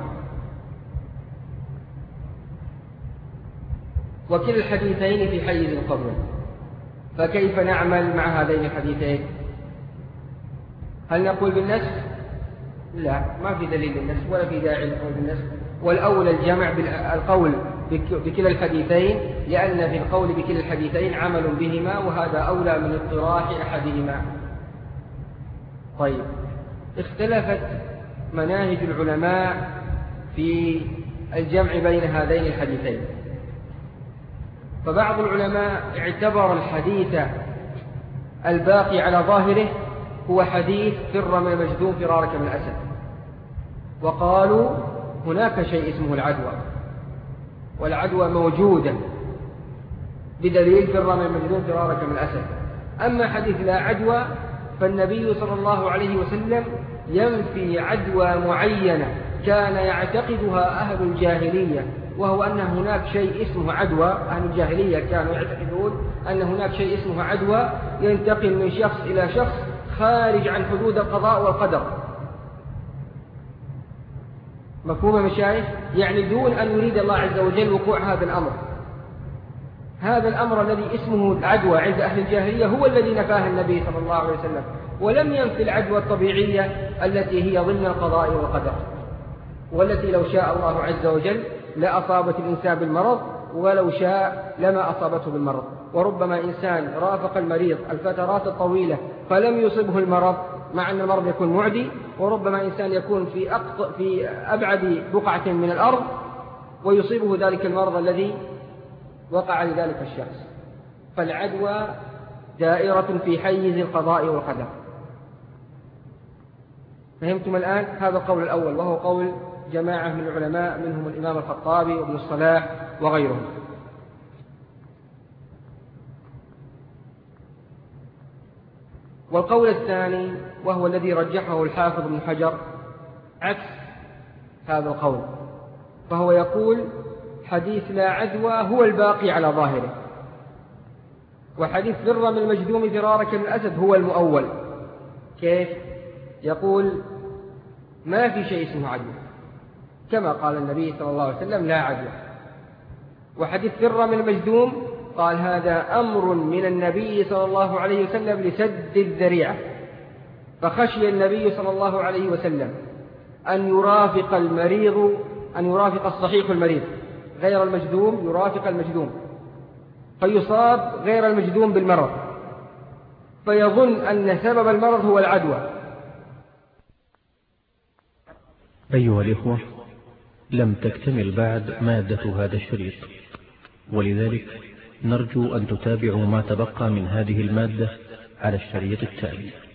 وكلا الحديثين في حيز القبر، فكيف نعمل مع هذين الحديثين؟ هل نقول بالنسخ؟ لا، ما في دليل للنسخ ولا في داعي للقول بالنسخ، والأولى الجمع بالقول بكلا الحديثين، لأن في القول بكلا الحديثين عمل بهما، وهذا أولى من اطراح أحدهما. طيب، اختلفت مناهج العلماء في الجمع بين هذين الحديثين. فبعض العلماء اعتبر الحديث الباقي على ظاهره هو حديث فر من المجذوم فرارك من الأسد، وقالوا هناك شيء اسمه العدوى، والعدوى موجودة بدليل فر من المجذوم فرارك من الأسد. أما حديث لا عدوى فالنبي صلى الله عليه وسلم ينفي عدوى معينة كان يعتقدها أهل الجاهلية، وهو أن هناك شيء اسمه عدوى. أهل الجاهلية كانوا يعتقدون أن هناك شيء اسمه عدوى ينتقل من شخص إلى شخص خارج عن حدود القضاء والقدر. مفهوم مشايخ؟ يعني دون أن يريد الله عز وجل وقوع هذا الأمر. هذا الأمر الذي اسمه العدوى عند أهل الجاهلية هو الذي نفاه النبي صلى الله عليه وسلم، ولم ينفي العدوى الطبيعية التي هي ضمن القضاء والقدر، والتي لو شاء الله عز وجل لأصابت الإنسان بالمرض، ولو شاء لما أصابته بالمرض. وربما إنسان رافق المريض الفترات الطويلة فلم يصبه المرض، مع أن المرض يكون معدي، وربما إنسان يكون في, أقط... في أبعد بقعة من الأرض ويصيبه ذلك المرض الذي وقع لذلك الشخص. فالعدوى دائرة في حيز القضاء والقدر. فهمتم الآن؟ هذا القول الأول، وهو قول جماعة من العلماء منهم الإمام الخطابي وابن الصلاح وغيرهم. والقول الثاني وهو الذي رجحه الحافظ ابن حجر عكس هذا القول، فهو يقول حديث لا عدوى هو الباقي على ظاهره، وحديث فر من المجذوم فرارك من الأسد هو المؤول. كيف؟ يقول ما في شيء اسمه عدوى، كما قال النبي صلى الله عليه وسلم لا عدوى. وحديث فر من المجذوم قال هذا أمر من النبي صلى الله عليه وسلم لسد الذريعة، فخشي النبي صلى الله عليه وسلم أن يرافق المريض أن يرافق الصحيح المريض غير المجذوم، يرافق المجذوم فيصاب غير المجذوم بالمرض، فيظن أن سبب المرض هو العدوى. أيها الإخوة، لم تكتمل بعد مادة هذا الشريط، ولذلك نرجو أن تتابعوا ما تبقى من هذه المادة على الشريط التالي.